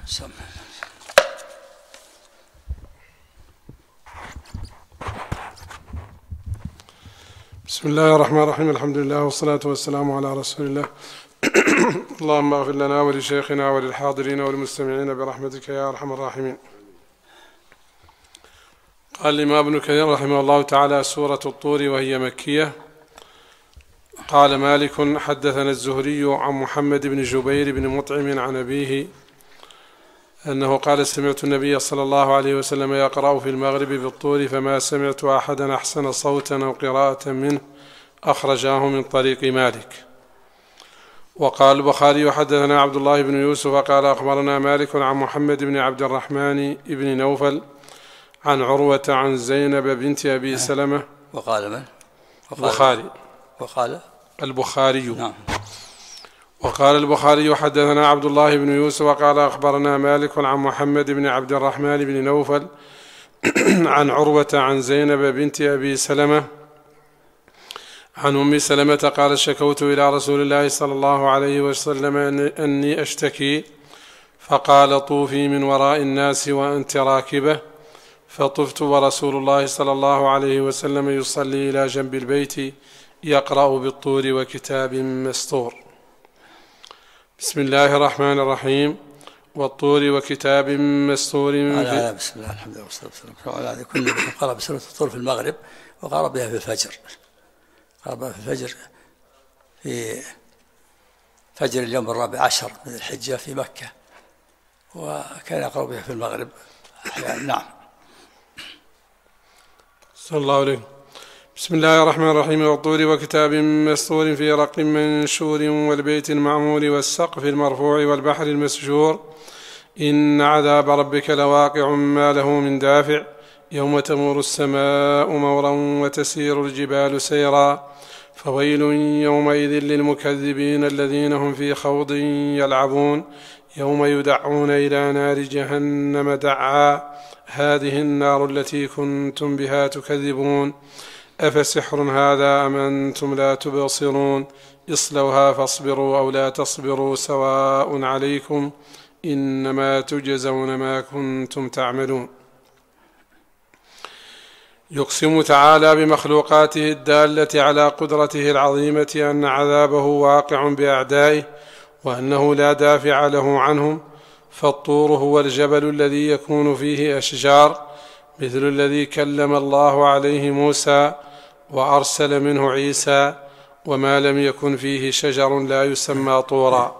بسم الله الرحمن الرحيم. الحمد لله والصلاة والسلام على رسول الله. اللهم اغفر لنا ولشيخنا وللحاضرين والمستمعين برحمتك يا أرحم الراحمين. قال الإمام ابن كثير رحمه الله تعالى: سورة الطور وهي مكية. قال مالك: حدثنا الزهري عن محمد بن جبير بن مطعم عن أبيه أنه قال: سمعت النبي صلى الله عليه وسلم يقرأ في المغرب بالطور فما سمعت أحدا أحسن صوتا أو قراءة منه، أخرجاه من طريق مالك. وقال البخاري: حدثنا عبد الله بن يوسف قال: أخبرنا مالك عن محمد بن عبد الرحمن بن نوفل عن عروة عن زينب بنت أبي سلمة. وقال من؟ وقال البخاري. نعم. وقال البخاري: حدثنا عبد الله بن يوسف قال: أخبرنا مالك عن محمد بن عبد الرحمن بن نوفل عن عروة عن زينب بنت أبي سلمة عن أم سلمة قال: شكوت إلى رسول الله صلى الله عليه وسلم أني أشتكي، فقال: طوفي من وراء الناس وأنت راكبة. فطفت ورسول الله صلى الله عليه وسلم يصلي إلى جنب البيت يقرأ بالطور وكتاب مسطور. بسم الله الرحمن الرحيم. والطور وكتاب مسطور. بسم الله الحمد لله والصلاة والسلام على كل من قرأ بسورة الطور في المغرب وقرأ بها في الفجر. قرأ بها في الفجر في فجر اليوم 14 من الحجة في مكة، وكان يقرأ بها في المغرب أحيانا. نعم. صلى الله عليه. بسم الله الرحمن الرحيم. والطور وكتاب مسطور في رق منشور والبيت المعمور والسقف المرفوع والبحر المسجور. إن عذاب ربك لواقع ما له من دافع. يوم تمور السماء مورا وتسير الجبال سيرا. فويل يومئذ للمكذبين الذين هم في خوض يلعبون. يوم يدعون إلى نار جهنم دعا. هذه النار التي كنتم بها تكذبون. أفسحر هذا أم أنتم لا تبصرون. اصلوها فاصبروا أو لا تصبروا سواء عليكم إنما تجزون ما كنتم تعملون. يقسم تعالى بمخلوقاته الدالة على قدرته العظيمة أن عذابه واقع بأعدائه وأنه لا دافع له عنهم. فالطور هو الجبل الذي يكون فيه أشجار مثل الذي كلم الله عليه موسى وأرسل منه عيسى، وما لم يكن فيه شجر لا يسمى طورا.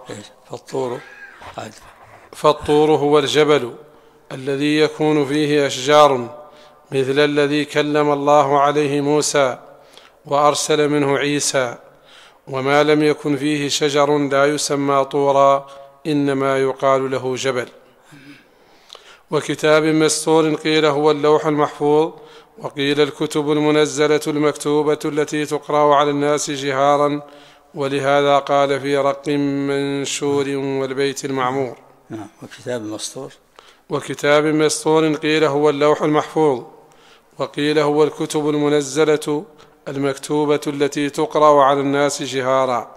فالطور هو الجبل الذي يكون فيه أشجار مثل الذي كلم الله عليه موسى وأرسل منه عيسى، وما لم يكن فيه شجر لا يسمى طورا، إنما يقال له جبل. وكتاب مسطور قيل هو اللوح المحفوظ، وقيل الكتب المنزلة المكتوبة التي تقرأ على الناس جهارا، ولهذا قال في رق منشور والبيت المعمور. وكتاب مسطور قيل هو اللوح المحفوظ، وقيل هو الكتب المنزلة المكتوبة التي تقرأ على الناس جهارا،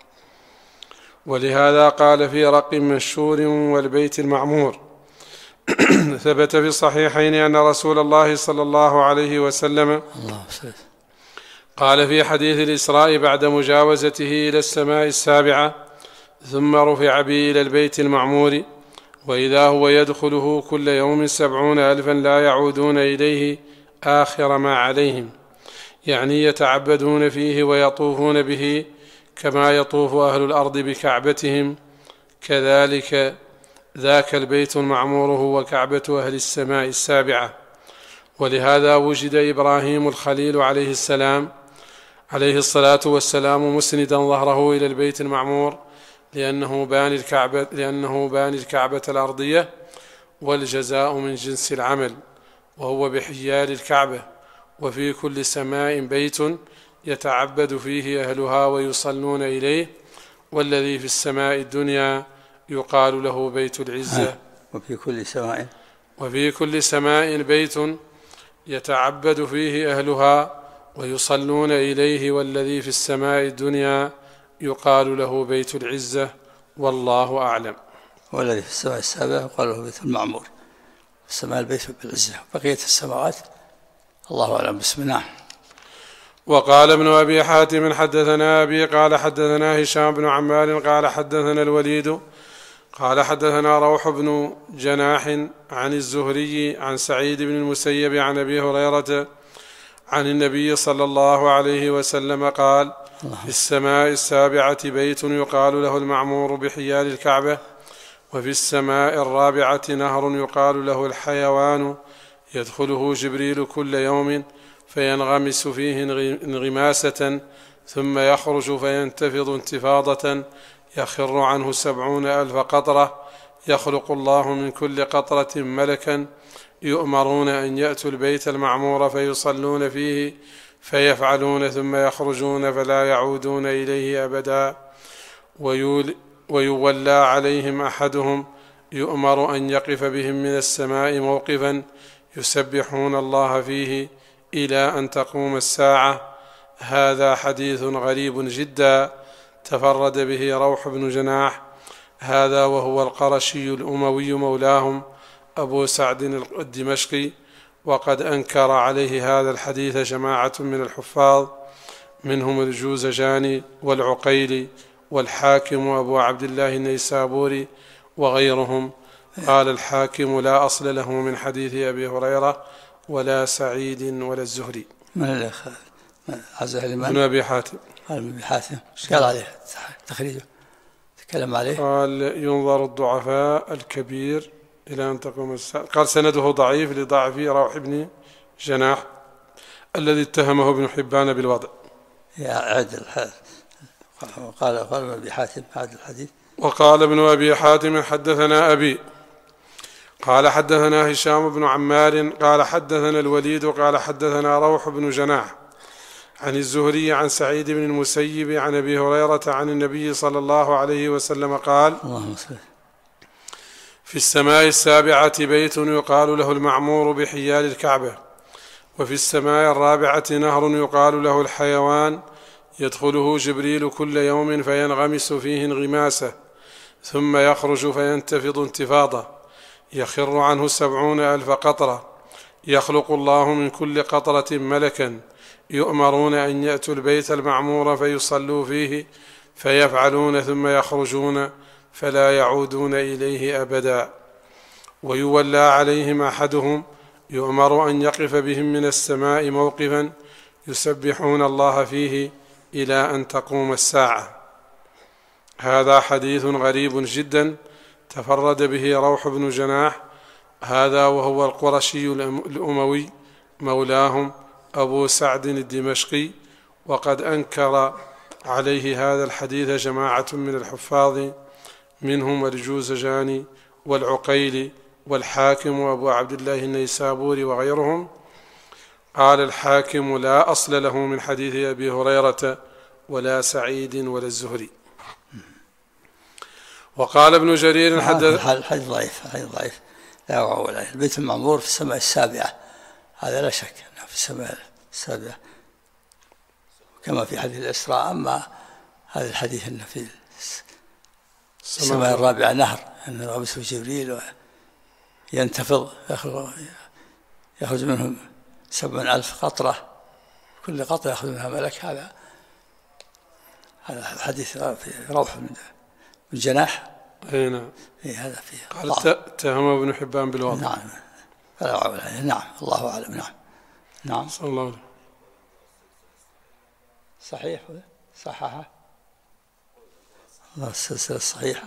ولهذا قال في رق منشور والبيت المعمور. ثبت في الصحيحين أن رسول الله صلى الله عليه وسلم قال في حديث الإسراء بعد مجاوزته إلى السماء السابعة: ثم رفع بي إلى البيت المعمور وإذا هو يدخله كل يوم 70,000 لا يعودون إليه آخر ما عليهم، يعني يتعبدون فيه ويطوفون به كما يطوف أهل الأرض بكعبتهم، كذلك ذاك البيت المعمور هو كعبة أهل السماء السابعة. ولهذا وجد إبراهيم الخليل عليه السلام عليه الصلاة والسلام مسندا ظهره إلى البيت المعمور لأنه باني الكعبة الأرضية، والجزاء من جنس العمل، وهو بحيال الكعبة. وفي كل سماء بيت يتعبد فيه أهلها ويصلون إليه، والذي في السماء الدنيا يقال له بيت العزة. وفي كل سماء بيت يتعبد فيه أهلها ويصلون إليه، والذي في السماء الدنيا يقال له بيت العزة. والله أعلم. والذي في السماء السابعة يقال له بيت المعمور، السماء البيت بالعزة، بقية السماوات الله أعلم. بسم الله. وقال ابن أبي حاتم حدثنا أبي قال حدثنا هشام بن عمار قال حدثنا الوليد قال حدثنا روح بن جناح عن الزهري عن سعيد بن المسيب عن أبي هريرة عن النبي صلى الله عليه وسلم قال: في السماء السابعة بيت يقال له المعمور بحيال الكعبة، وفي السماء الرابعة نهر يقال له الحيوان، يدخله جبريل كل يوم فينغمس فيه انغماسة ثم يخرج فينتفض انتفاضة يخر عنه 70,000 قطرة، يخلق الله من كل قطرة ملكا يؤمرون أن يأتوا البيت المعمور فيصلون فيه فيفعلون ثم يخرجون فلا يعودون إليه أبدا، ويولى عليهم أحدهم يؤمر أن يقف بهم من السماء موقفا يسبحون الله فيه إلى أن تقوم الساعة. هذا حديث غريب جدا تفرد به روح بن جناح، هذا وهو القرشي الأموي مولاهم أبو سعد الدمشقي، وقد أنكر عليه هذا الحديث جماعة من الحفاظ منهم الجوزجاني والعقيلي والحاكم وأبو عبد الله النيسابوري وغيرهم. قال الحاكم: لا أصل له من حديث أبي هريرة ولا سعيد ولا الزهري. من ابن أبي حاتم. قال ابن أبي حاتم قال عليه تخريجه تكلم عليه، قال: ينظر الضعفاء الكبير إلى أن تقوم الساعة. قال: سنده ضعيف لضعف روح بن جناح الذي اتهمه ابن حبان بالوضع. يا عدل. قال ابن أبي حاتم هذا الحديث. وقال ابن أبي حاتم حدثنا أبي قال حدثنا هشام بن عمار قال حدثنا الوليد قال حدثنا روح بن جناح عن الزهري عن سعيد بن المسيب عن أبي هريرة عن النبي صلى الله عليه وسلم قال: في السماء السابعة بيت يقال له المعمور بحيال الكعبة، وفي السماء الرابعة نهر يقال له الحيوان، يدخله جبريل كل يوم فينغمس فيه انغماسة ثم يخرج فينتفض انتفاضة يخر عنه 70,000 قطرة، يخلق الله من كل قطرة ملكا يؤمرون أن يأتوا البيت المعمور فيصلوا فيه فيفعلون ثم يخرجون فلا يعودون إليه أبدا، ويولى عليهم أحدهم يؤمر أن يقف بهم من السماء موقفا يسبحون الله فيه إلى أن تقوم الساعة. هذا حديث غريب جدا تفرد به روح بن جناح، هذا وهو القرشي الأموي مولاهم أبو سعد الدمشقي، وقد أنكر عليه هذا الحديث جماعة من الحفاظ منهم الجوزجاني والعقيلي والحاكم وأبو عبد الله النيسابوري وغيرهم. قال الحاكم: لا أصل له من حديث أبي هريرة ولا سعيد ولا الزهري. وقال ابن جرير حديث ضعيف لا ولا البيت المعمور في السماء السابعة، هذا لا شك أنه في السماء السابعة كما في حديث الإسراء. أما هذا الحديث أنه في السماء الرابعة نهر أن يغمسه جبريل وينتفض يخرج منهم 70,000 قطرة، كل قطرة يأخذ منها ملك. هذا الحديث في روح بن جناح. نعم. هذا فيه قال اتهم ابن حبان بالوضع. نعم. نعم الله أعلم. نعم صلى الله عليه. صحيح صححه السلسلة الصحيحة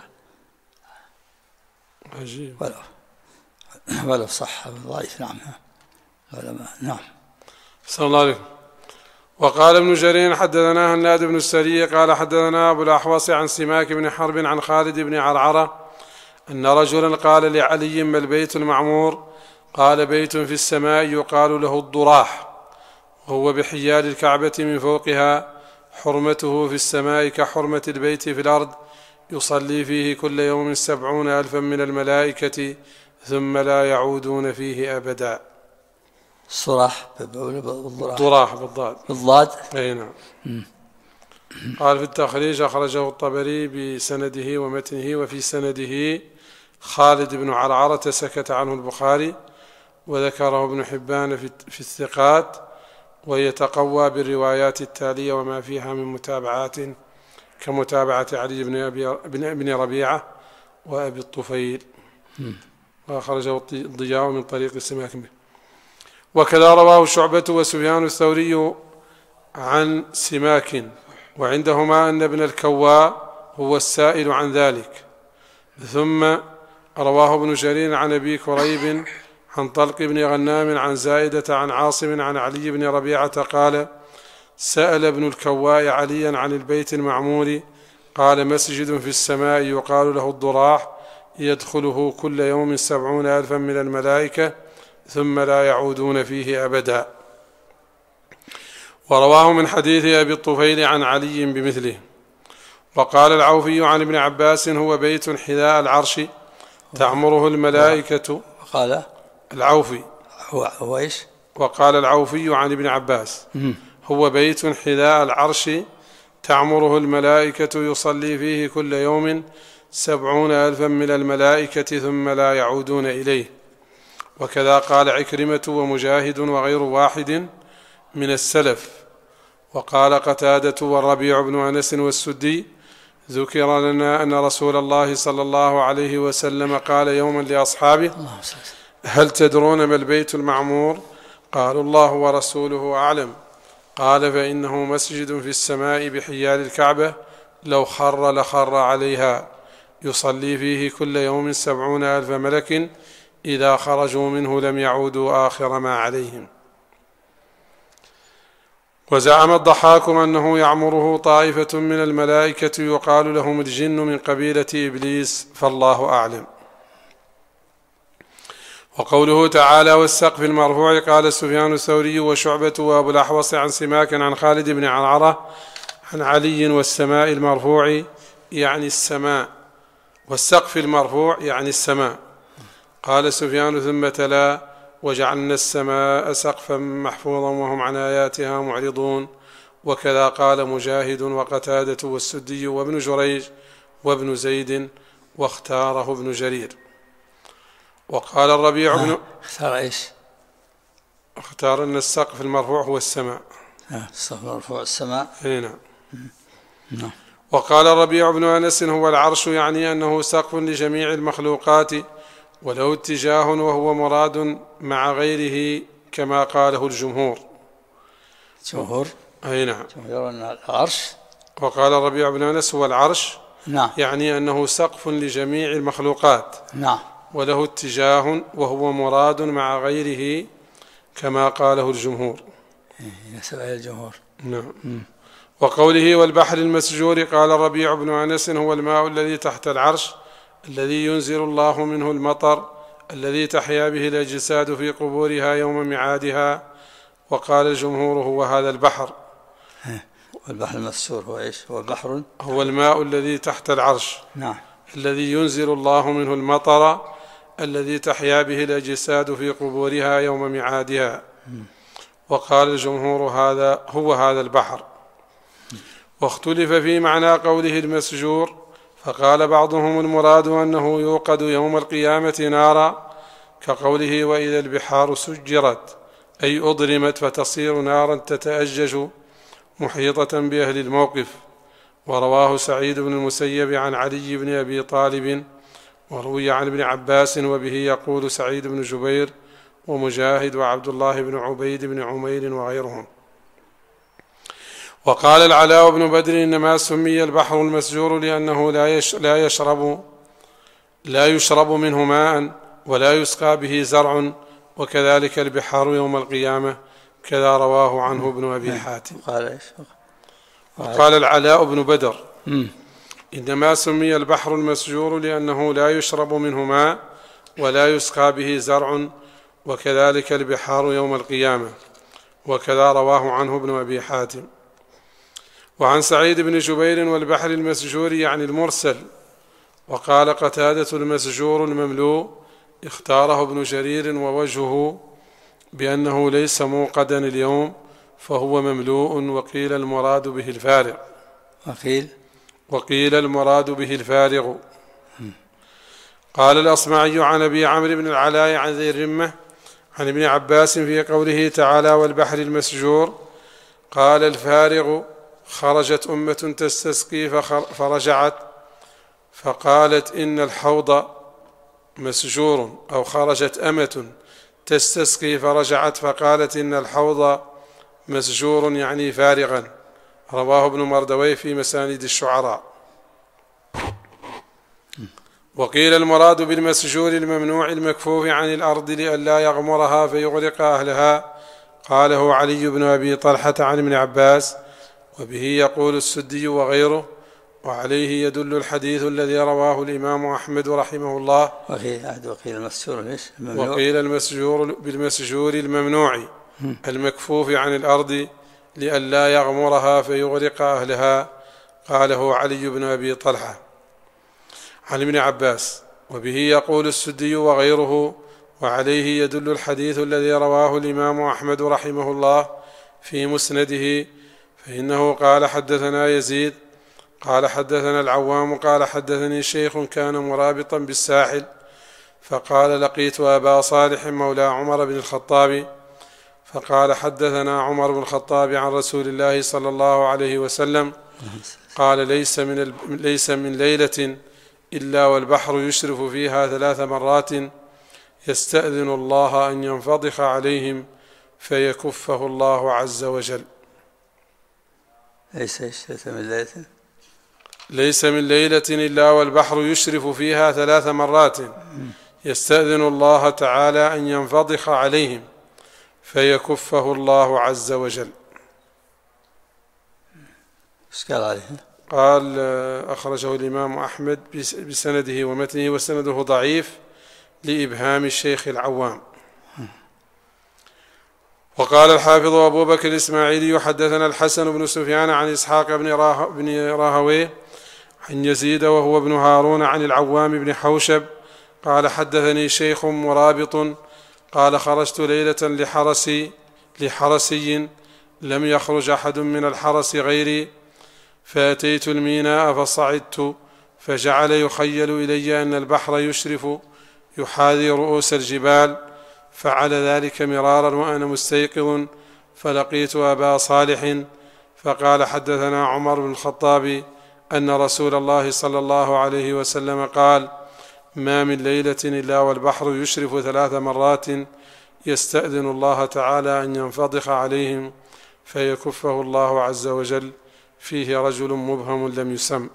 عجيب ولو صح ضعيف. نعم العلماء. نعم صلى الله عليه. وقال ابن جرير حدثنا هناد بن السري قال حدثنا أبو الأحوص عن سماك بن حرب عن خالد بن عرعرة أن رجلا قال لعلي: ما البيت المعمور؟ قال: بيت في السماء يقال له الضراح، وهو بحيال الكعبة من فوقها، حرمته في السماء كحرمة البيت في الأرض، يصلي فيه كل يوم 70,000 من الملائكة ثم لا يعودون فيه أبدا. الصراح الضراح بالضاد. بالضاد. أي نعم. قال في التخريج أخرجه الطبري بسنده ومتنه، وفي سنده خالد بن عرعرة سكت عنه البخاري، وذكره ابن حبان في الثقات، ويتقوى بالروايات التالية وما فيها من متابعات كمتابعة علي بن ربيعة وأبي الطفيل، وأخرجه الضياء من طريق سماك به. وكذا رواه شعبة وسفيان الثوري عن سماك، وعندهما أن ابن الكواء هو السائل عن ذلك. ثم رواه ابن جرير عن أبي كريب عن طلق بن غنام عن زائدة عن عاصم عن علي بن ربيعة قال: سأل ابن الكواء عليا عن البيت المعمور، قال: مسجد في السماء يقال له الضراح، يدخله كل يوم 70,000 من الملائكة ثم لا يعودون فيه أبدا. ورواه من حديث أبي الطفيل عن علي بمثله. وقال العوفي عن ابن عباس: هو بيت حذاء العرش تعمره الملائكة. قال العوفي هو إيش؟ وقال العوفي عن ابن عباس: هو بيت حذاء العرش تعمره الملائكة يصلي فيه كل يوم 70,000 من الملائكة ثم لا يعودون إليه. وكذا قال عكرمة ومجاهد وغير واحد من السلف. وقال قتادة والربيع بن أنس والسدي: ذكر لنا أن رسول الله صلى الله عليه وسلم قال يوما لأصحابه: هل تدرون ما البيت المعمور؟ قالوا: الله ورسوله أعلم. قال: فإنه مسجد في السماء بحيال الكعبة، لو خر لخر عليها، يصلي فيه كل يوم 70,000 ملك، إذا خرجوا منه لم يعودوا آخر ما عليهم. وزعم الضحاك أنه يعمره طائفة من الملائكة يقال لهم الجن من قبيلة إبليس، فالله أعلم. وقوله تعالى: والسقف المرفوع، قال سفيان الثوري وشعبة وأبو الأحوص عن سماك عن خالد بن عرعرة عن علي: والسماء المرفوع يعني السماء، والسقف المرفوع يعني السماء. قال سفيان ثم تلا: وجعلنا السماء سقفا محفوظا وهم عن آياتها معرضون. وكذا قال مجاهد وقتادة والسدي وابن جريج وابن زيد، واختاره ابن جرير. وقال الربيع بن اختار ايش؟ اختار أن السقف المرفوع هو السماء. السقف المرفوع السماء. نعم. وقال الربيع بن أنس: هو العرش، يعني أنه سقف لجميع المخلوقات، وله اتجاه وهو مراد مع غيره، كما قاله الجمهور. جمهور؟ أي نعم. جمهور أن العرش. وقال الربيع بن أنس: هو العرش، نعم، يعني أنه سقف لجميع المخلوقات، نعم، وله اتجاه وهو مراد مع غيره، كما قاله الجمهور. ينسب إلى الجمهور. نعم. وقوله: والبحر المسجور، قال الربيع بن أنس: هو الماء الذي تحت العرش، الذي ينزل الله منه المطر، الذي تحيا به الأجساد في قبورها يوم ميعادها. وقال الجمهور: هو هذا البحر. والبحر المسجور هو ايش؟ هو بحر، هو الماء الذي تحت العرش، نعم، الذي ينزل الله منه المطر، الذي تحيا به الأجساد في قبورها يوم ميعادها. وقال الجمهور: هو هذا البحر. واختلف في معنى قوله المسجور، فقال بعضهم: المراد أنه يوقد يوم القيامة نارا، كقوله: وإذا البحار سجرت، أي أضرمت فتصير نارا تتأجج محيطة بأهل الموقف. ورواه سعيد بن المسيب عن علي بن أبي طالب، وروي عن ابن عباس، وبه يقول سعيد بن جبير ومجاهد وعبد الله بن عبيد بن عمير وغيرهم. وقال العلاء بن بدر: إنما سمي البحر المسجور لأنه لا يشرب منه ماء ولا يسقى به زرع، وكذلك البحار يوم القيامة، كذا رواه عنه ابن أبي حاتم. وقال العلاء بن بدر: إنما سمي البحر المسجور لأنه لا يشرب منه ماء ولا يسقى به زرع، وكذلك البحار يوم القيامة، وكذا رواه عنه ابن أبي حاتم. وعن سعيد بن جبير: والبحر المسجور يعني المرسل. وقال قتادة: المسجور المملوء. اختاره ابن جرير ووجهه بأنه ليس موقدا اليوم، فهو مملوء، وقيل المراد به الفارغ. وقيل المراد به الفارغ. قال الأصمعي عن أبي عمرو بن العلاء عن ذي الرمة عن ابن عباس في قوله تعالى والبحر المسجور قال الفارغ خرجت أمة تستسقي فرجعت فقالت إن الحوض مسجور، أو خرجت أمة تستسقي فرجعت فقالت إن الحوض مسجور يعني فارغا. رواه ابن مردويه في مسانيد الشعراء. وقيل المراد بالمسجور الممنوع المكفوف عن الأرض لئلا يغمرها فيغرق أهلها. قاله علي بن أبي طلحة عن ابن عباس، وبه يقول السدي وغيره، وعليه يدل الحديث الذي رواه الإمام أحمد رحمه الله. وقيل المسجور بالمسجور الممنوع المكفوف عن الأرض لئلا يغمرها فيغرق أهلها. قاله علي بن أبي طلحة عن ابن عباس، وبه يقول السدي وغيره، وعليه يدل الحديث الذي رواه الإمام أحمد رحمه الله في مسنده، فإنه قال حدثنا يزيد قال حدثنا العوام قال حدثني شيخ كان مرابطا بالساحل فقال لقيت أبا صالح مولى عمر بن الخطاب فقال حدثنا عمر بن الخطاب عن رسول الله صلى الله عليه وسلم قال ليس من ليلة إلا والبحر يشرف فيها 3 مرات يستأذن الله أن ينفضح عليهم فيكفه الله عز وجل. ليس من ليلة إلا والبحر يشرف فيها 3 مرات يستأذن الله تعالى أن ينفضح عليهم فيكفه الله عز وجل. قال أخرجه الإمام أحمد بسنده ومتنه، وسنده ضعيف لإبهام الشيخ العوام. وقال الحافظ أبو بكر الإسماعيلي حدثنا الحسن بن سفيان عن إسحاق بن راهويه عن يزيد وهو ابن هارون عن العوام بن حوشب قال حدثني شيخ مرابط قال خرجت ليلة لحرسي لم يخرج أحد من الحرس غيري فأتيت الميناء فصعدت فجعل يخيل إلي أن البحر يشرف يحاذي رؤوس الجبال، فعل ذلك مرارا وأنا مستيقظ فلقيت أبا صالح فقال حدثنا عمر بن الخطاب أن رسول الله صلى الله عليه وسلم قال ما من ليلة إلا والبحر يشرف 3 مرات يستأذن الله تعالى أن ينفضح عليهم فيكفه الله عز وجل فيه رجل مبهم لم يسم.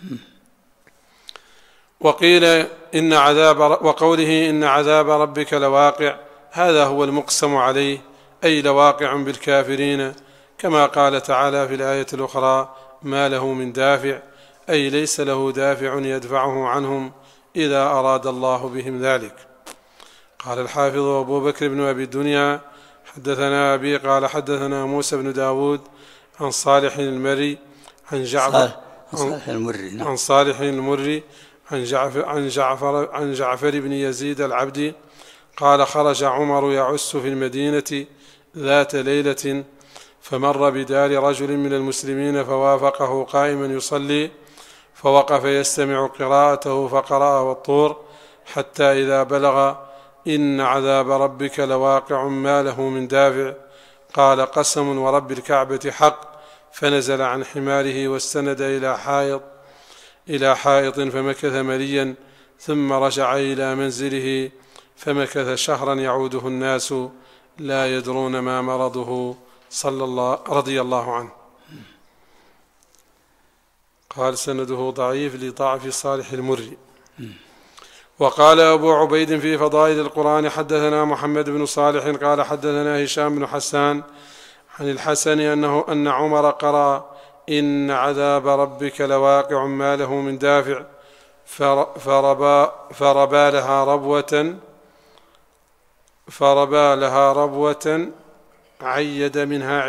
وقيل وقوله إن عذاب ربك لواقع هذا هو المقسم عليه، أي لواقع بالكافرين، كما قال تعالى في الآية الأخرى ما له من دافع، أي ليس له دافع يدفعه عنهم إذا أراد الله بهم ذلك. قال الحافظ أبو بكر بن أبي الدنيا حدثنا أبي قال حدثنا موسى بن داود عن صالح المري عن جعفر بن يزيد العبدي قال خرج عمر يعس في المدينة ذات ليلة فمر بدار رجل من المسلمين فوافقه قائما يصلي فوقف يستمع قراءته فقرأ والطور حتى إذا بلغ إن عذاب ربك لواقع ما له من دافع قال قسم ورب الكعبة حق، فنزل عن حماره واستند إلى حائط فمكث مليا ثم رجع إلى منزله فمكث شهرا يعوده الناس لا يدرون ما مرضه رضي الله عنه. قال سنده ضعيف لضعف صالح المري. وقال أبو عبيد في فضائل القرآن حدثنا محمد بن صالح قال حدثنا هشام بن حسان عن الحسن أن عمر قرأ إن عذاب ربك لواقع ما له من دافع فربى لها ربوة عيد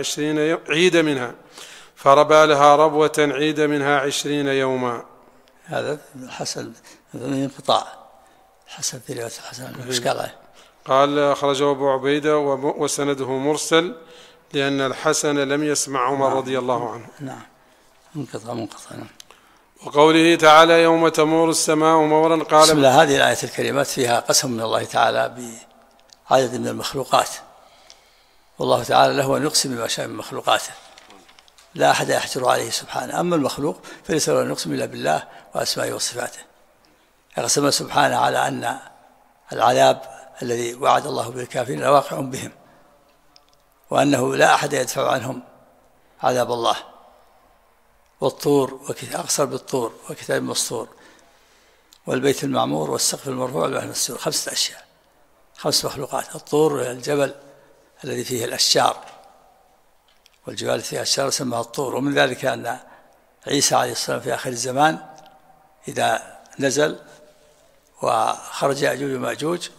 منها 20 يوما. هذا الحسن من انقطاع حسن في رواية الحسن مشكلة. قال أخرجه أبو عبيدة وسنده مرسل لأن الحسن لم يسمع عمر رضي الله عنه. نعم منقطع. وقوله تعالى يوم تمور السماء مورا قال بسم الله. هذه الآية الكريمات فيها قسم من الله تعالى بعدد من المخلوقات، والله تعالى له أن يقسم بما شاء من مخلوقاته، لا أحد يحجر عليه سبحانه. أما المخلوق فليس له أن يقسم إلا بالله وأسمائه وصفاته. يقسم سبحانه على أن العذاب الذي وعد الله بالكافرين لواقع بهم، وأنه لا أحد يدفع عنهم عذاب الله. والطور أقسم بالطور وكتاب مسطور والبيت المعمور والسقف المرفوع والبحر المسجور. 5 أشياء، 5 مخلوقات. الطور الجبل الذي فيه الأشجار، والجبال فيها أشجار سماها الطور. ومن ذلك أن عيسى عليه السلام في آخر الزمان إذا نزل وخرج يأجوج ومأجوج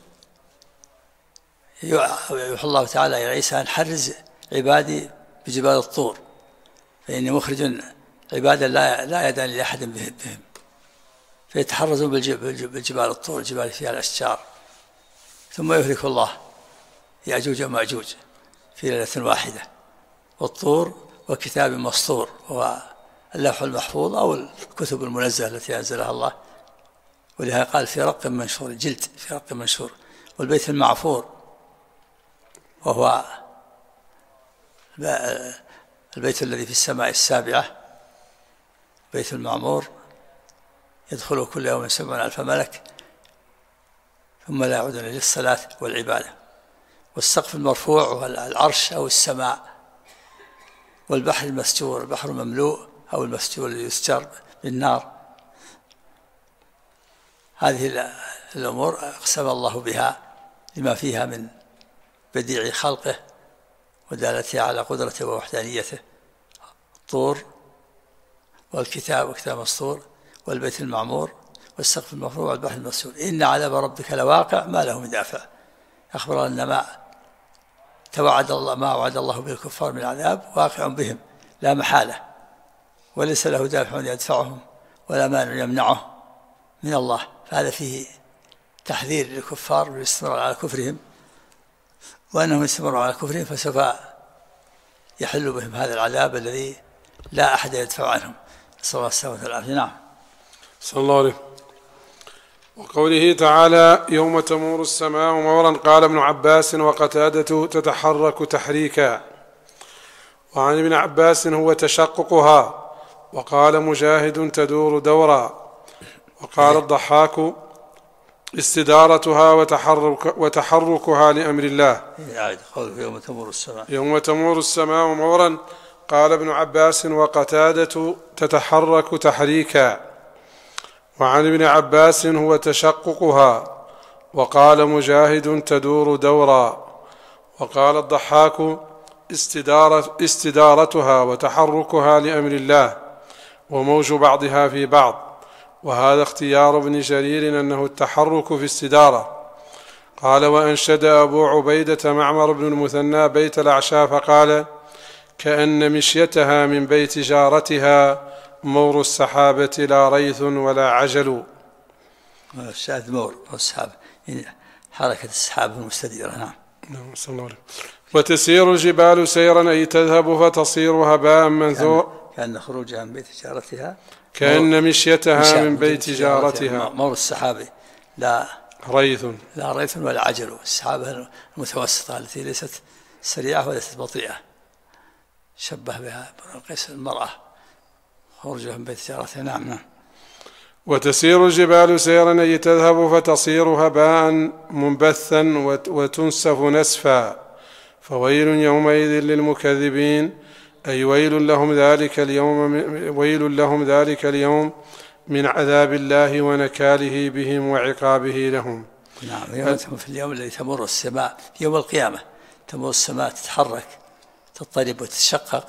يوحى الله تعالى إلى عيسى أن حرز عبادي بجبال الطور، فإني مخرج عبادا لا يدان لأحد بهم، فيتحرزون بالجبال الطور، الجبال فيها الأشجار. ثم يهلك الله يأجوج ومأجوج في ليلة واحدة. والطور وكتاب مسطور، هو اللوح المحفوظ أو الكتب المنزلة التي أنزلها الله، ولهذا قال في رق منشور، جلد في رق منشور. والبيت المعفور وهو البيت الذي في السماء السابعة. بيت المعمور يدخله كل يوم 70,000 ملك ثم لا يعودون للصلاة والعبادة. والسقف المرفوع وهو العرش أو السماء. والبحر المسجور، البحر المملوء أو المسجور الذي يسجر بالنار. هذه الأمور أقسم الله بها لما فيها من بديع خلقه ودالته على قدرته ووحدانيته. الطور والكتاب وكتاب مسطور والبيت المعمور والسقف المرفوع والبحر المسجور. إن عذاب ربك لواقع ما له من دافع. أخبر أن ما وعد الله به الكفار من العذاب واقع بهم لا محالة، وليس له دافع يدفعهم ولا مانع يمنعه من الله. فهذا فيه تحذير للكفار بالاستمرار على كفرهم، وأنهم يستمروا على كفرهم فسوف يحل بهم هذا العذاب الذي لا أحد يدفع عنهم. صلى الله عليه وسلم. نعم. صلى الله عليه. وقوله تعالى يوم تمور السماء مورا قال ابن عباس وقتادة تتحرك تحريكا. وعن ابن عباس هو تشققها، وقال مجاهد تدور دورا، وقال الضحاك استدارتها وتحركها لأمر الله. يوم تمور السماء مورا قال ابن عباس وقتادة تتحرك تحريكا. وعن ابن عباس هو تشققها، وقال مجاهد تدور دورا، وقال الضحاك استدارتها وتحركها لأمر الله، وموج بعضها في بعض. وهذا اختيار ابن جرير أنه التحرك في استدارة. قال وأنشد أبو عبيدة معمر بن المثنى بيت الأعشى فقال كأن مشيتها من بيت جارتها مور السحابة لا ريث ولا عجل. الشاهد مور والسحاب حركة السحاب المستديرة. نعم. صلى الله عليه. وتسير الجبال سيرا أي تذهب فتصير هباء منثورا. كأن خروجها من بيت جارتها كأن مشيتها من بيت جارتها مور السحاب لا ريث ولا عجل. السحابة المتوسطة التي ليست سريعة وليست بطيئة، شبه بها قيس المرأة خروجها من بيت جارتها. نعم. وتسير الجبال سيرا أي تذهب فتصير هباء منبثا وتنسف نسفا. فويل يومئذ للمكذبين أي ويل لهم ذلك اليوم من عذاب الله ونكاله بهم وعقابه لهم. نعم. في اليوم الذي تمر السماء في يوم القيامة تمر السماء تتحرك تضطرب وتتشقق.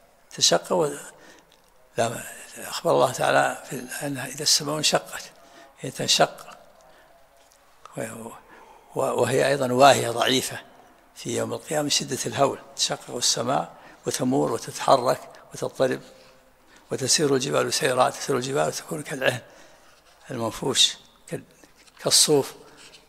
أخبر الله تعالى أنها إذا السماء انشقت هي تنشق، وهي أيضا واهية ضعيفة في يوم القيامة شدة الهول. تشقق السماء وتمور وتتحرك وتضطرب. وتسير الجبال سيرا. تسير الجبال تكون كالعهن المنفوش كالصوف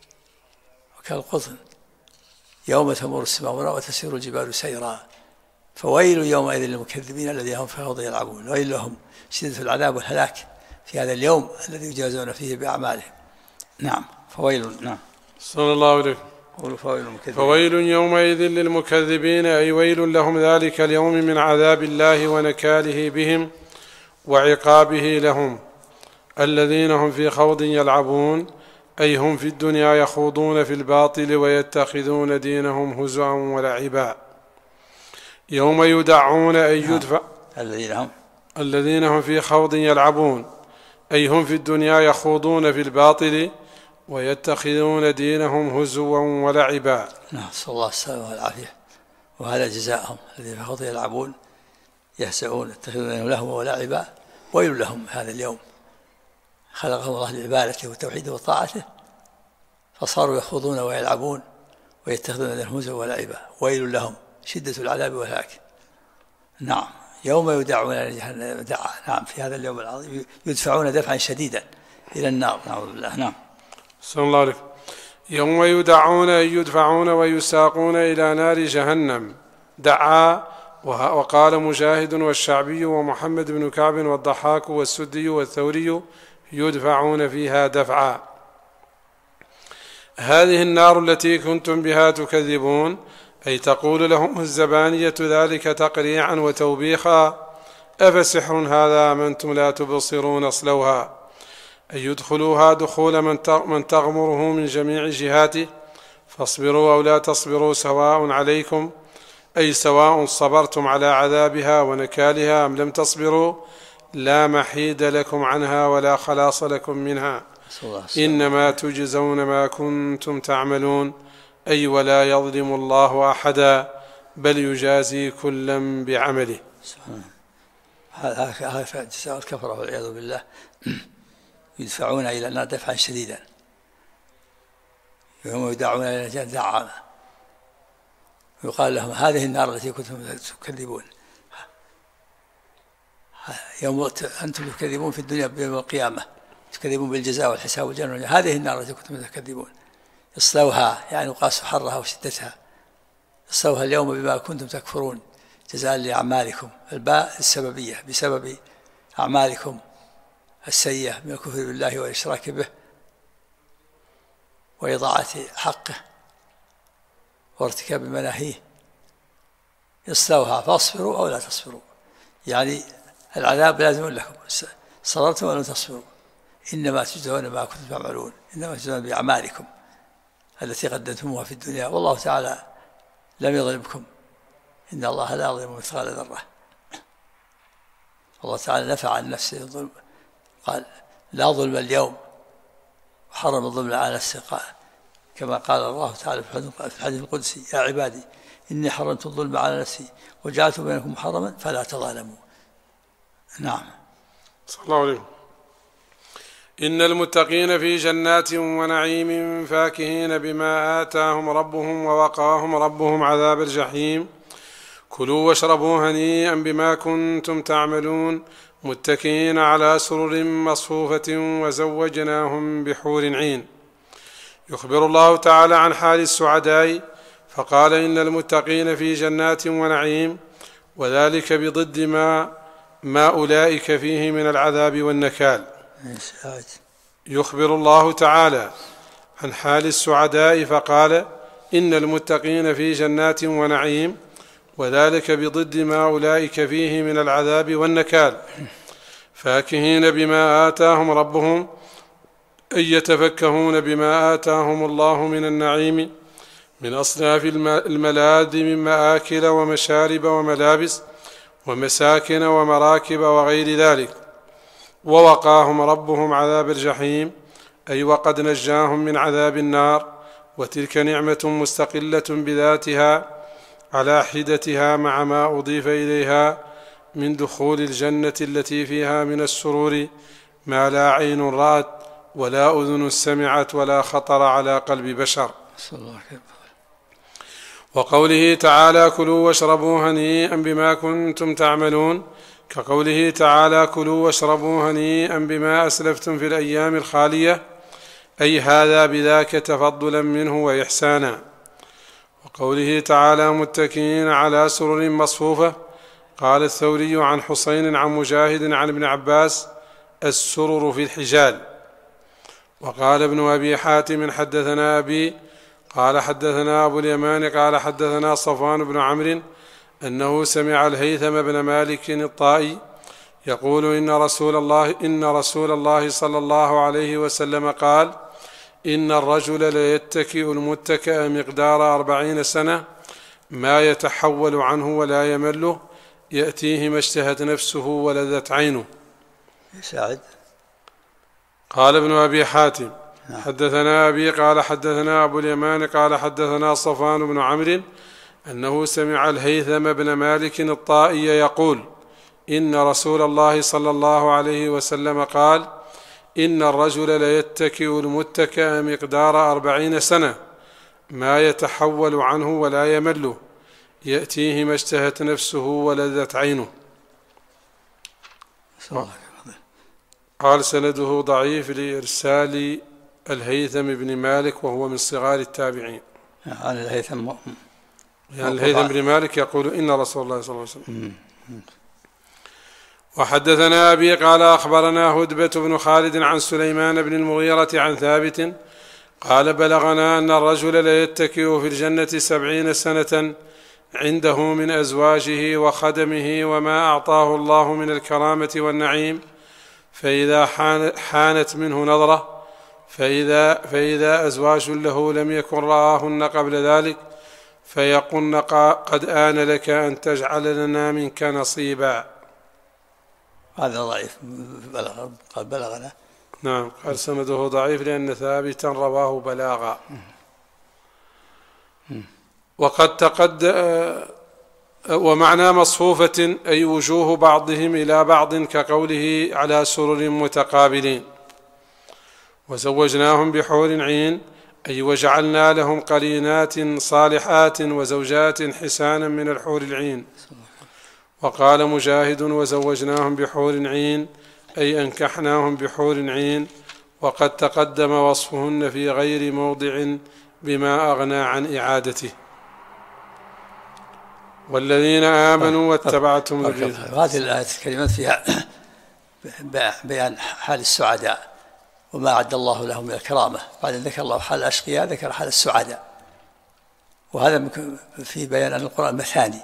وكالقطن. يوم تمور السماء وتسير الجبال سيرا فويل يومئذ للمكذبين الذين هم في خوض يلعبون. ويل لهم شدة العذاب والهلاك في هذا اليوم الذي يجازون فيه بأعمالهم. نعم. فويل. نعم. صلى الله عليه. فويل يومئذ للمكذبين، أي ويل لهم ذلك اليوم من عذاب الله ونكاله بهم وعقابه لهم. الذين هم في خوض يلعبون، أي هم في الدنيا يخوضون في الباطل ويتخذون دينهم هزوا ولعبا. يوم يدعون أي يدفع. الذين هم في خوض يلعبون، أي هم في الدنيا يخوضون في الباطل ويتخذون دينهم هزوا ولعبا. نسأل الله السلامة والعافية. وهذا جزاءهم، الذين في خوض يلعبون يهزؤون يتخذون لهوا ولعبا. ويل لهم هذا اليوم، خلقهم الله لعبادته وتوحيده وطاعته، فصاروا يخوضون ويلعبون ويتخذون دينهم هزوا ولعبا. ويل لهم شدة العذاب والهلاك. نعم. يوم يدعون إلى جهنم دعا. نعم. في هذا اليوم العظيم يدفعون دفعا شديدا إلى النار. نعوذ بالله. نعم. صلى الله عليه. يوم يدعون أي يدفعون ويساقون إلى نار جهنم دعا. وقال مجاهد والشعبي ومحمد بن كعب والضحاك والسدي والثوري يدفعون فيها دفعا. هذه النار التي كنتم بها تكذبون، أي تقول لهم الزبانية ذلك تقريعا وتوبيخا: أفسحر هذا أم أنتم لا تبصرون اصلوها. أي يدخلوها دخول من تغمره من جميع جهاته، فاصبروا أو لا تصبروا سواء عليكم، أي سواء صبرتم على عذابها ونكالها أم لم تصبروا، لا محيد لكم عنها ولا خلاص لكم منها، إنما تجزون ما كنتم تعملون. أي ولا يظلم الله أحدا، بل يجازي كلا بعمله. هذا جزاء الكفرة والعياذ بالله. يدفعون إلى النار دفعا شديدا. يوم يدعون إلى جهنم دعا، يقال لهم هذه النار التي كنتم تكذبون. يوم أنتم تكذبون في الدنيا بيوم القيامة، تكذبون بالجزاء والحساب والجنة. هذه النار التي كنتم تكذبون اصلوها، يعني قاسوا حرها وشدتها. اصلوها اليوم بما كنتم تكفرون جزاء لأعمالكم. الباء السببية بسبب أعمالكم السيئة من الكفر بالله والإشراك به وإضاعة حقه وارتكاب مناهيه. اصلوها فاصبروا أو لا تصبروا، يعني العذاب لازم لكم صبرتم ولم تصبروا. إنما تجزون ما كنتم تعملون، إنما تجزون بأعمالكم التي قدمتموها في الدنيا، والله تعالى لم يظلمكم، إن الله لا يظلم مثقال ذرة. الله تعالى نفى عن نفسه الظلم، قال لا ظلم اليوم، وحرم الظلم على نفسه، قال كما قال الله تعالى في الحديث القدسي: يا عبادي إني حرمت الظلم على نفسي وجعلت بينكم محرما فلا تظالموا. نعم. صلى الله عليه. إن المتقين في جنات ونعيم فاكهين بما آتاهم ربهم ووقاهم ربهم عذاب الجحيم. كلوا واشربوا هنيئا بما كنتم تعملون متكئين على سرر مصفوفة وزوجناهم بحور عين. يخبر الله تعالى عن حال السعداء فقال: إن المتقين في جنات ونعيم، وذلك بضد ما أولئك فيه من العذاب والنكال. يخبر الله تعالى عن حال السعداء فقال: إن المتقين في جنات ونعيم، وذلك بضد ما أولئك فيه من العذاب والنكال. فاكهين بما آتاهم ربهم، أي يتفكهون بما آتاهم الله من النعيم من أصناف الملاذ من مآكل ومشارب وملابس ومساكن ومراكب وغير ذلك. ووقاهم ربهم عذاب الجحيم، أي وقد نجاهم من عذاب النار، وتلك نعمة مستقلة بذاتها على حدتها مع ما أضيف إليها من دخول الجنة التي فيها من السرور ما لا عين رأت ولا أذن سمعت ولا خطر على قلب بشر. وقوله تعالى: كلوا واشربوا هنيئا بما كنتم تعملون، كقوله تعالى: كلوا واشربوا هنيئا بما أسلفتم في الأيام الخالية، أي هذا بذاك تفضلا منه وإحسانا. وقوله تعالى متكئين على سرر مصفوفة. قال الثوري عن حسين عن مجاهد عن ابن عباس السرر في الحجال. وقال ابن أبي حاتم حدثنا أبي قال حدثنا أبو اليمان قال حدثنا صفوان بن عمرو أنه سمع الهيثم بن مالك الطائي يقول إن رسول الله صلى الله عليه وسلم قال إن الرجل ليتكئ المتكأ مقدار 40 سنة ما يتحول عنه ولا يمله يأتيه ما اشتهت نفسه ولذت عينه. سعد. قال ابن أبي حاتم حدثنا أبي قال حدثنا أبو اليمان قال حدثنا صفوان بن عمرو أنه سمع الهيثم بن مالك الطائي يقول إن رسول الله صلى الله عليه وسلم قال إن الرجل ليتكئ المتكأ مقدار 40 سنة ما يتحول عنه ولا يمله يأتيه ما اشتهت نفسه ولذت عينه. قال سنده ضعيف لإرسال الهيثم بن مالك وهو من صغار التابعين. يعني الهيثم بن مالك يقول إن رسول الله صلى الله عليه وسلم. وحدثنا أبي قال أخبرنا هدبة بن خالد عن سليمان بن المغيرة عن ثابت قال بلغنا أن الرجل ليتكئ في الجنة 70 سنة عنده من أزواجه وخدمه وما أعطاه الله من الكرامة والنعيم فإذا حانت منه نظرة فإذا أزواج له لم يكن رآهن قبل ذلك فيقولن قد آن لك أن تجعل لنا منك نصيبا. هذا ضعيف. قال بلغنا. نعم. قال سنده ضعيف لأن ثابتا رواه بلاغا. وقد ومعنى مصفوفة أي وجوه بعضهم إلى بعض كقوله على سرر متقابلين. وزوجناهم بحور عين أي وجعلنا لهم قرينات صالحات وزوجات حسانا من الحور العين. وقال مجاهد وزوجناهم بحور عين أي أنكحناهم بحور عين وقد تقدم وصفهن في غير موضع بما أغنى عن إعادته. والذين آمنوا واتبعتهم هذه الآية الكريمات فيها بيان حال السعداء وما أعد الله لهم من الكرامة. بعد ذكر الله حال الأشقياء ذكر حال السعداء. وهذا في بيان أن القرآن مثاني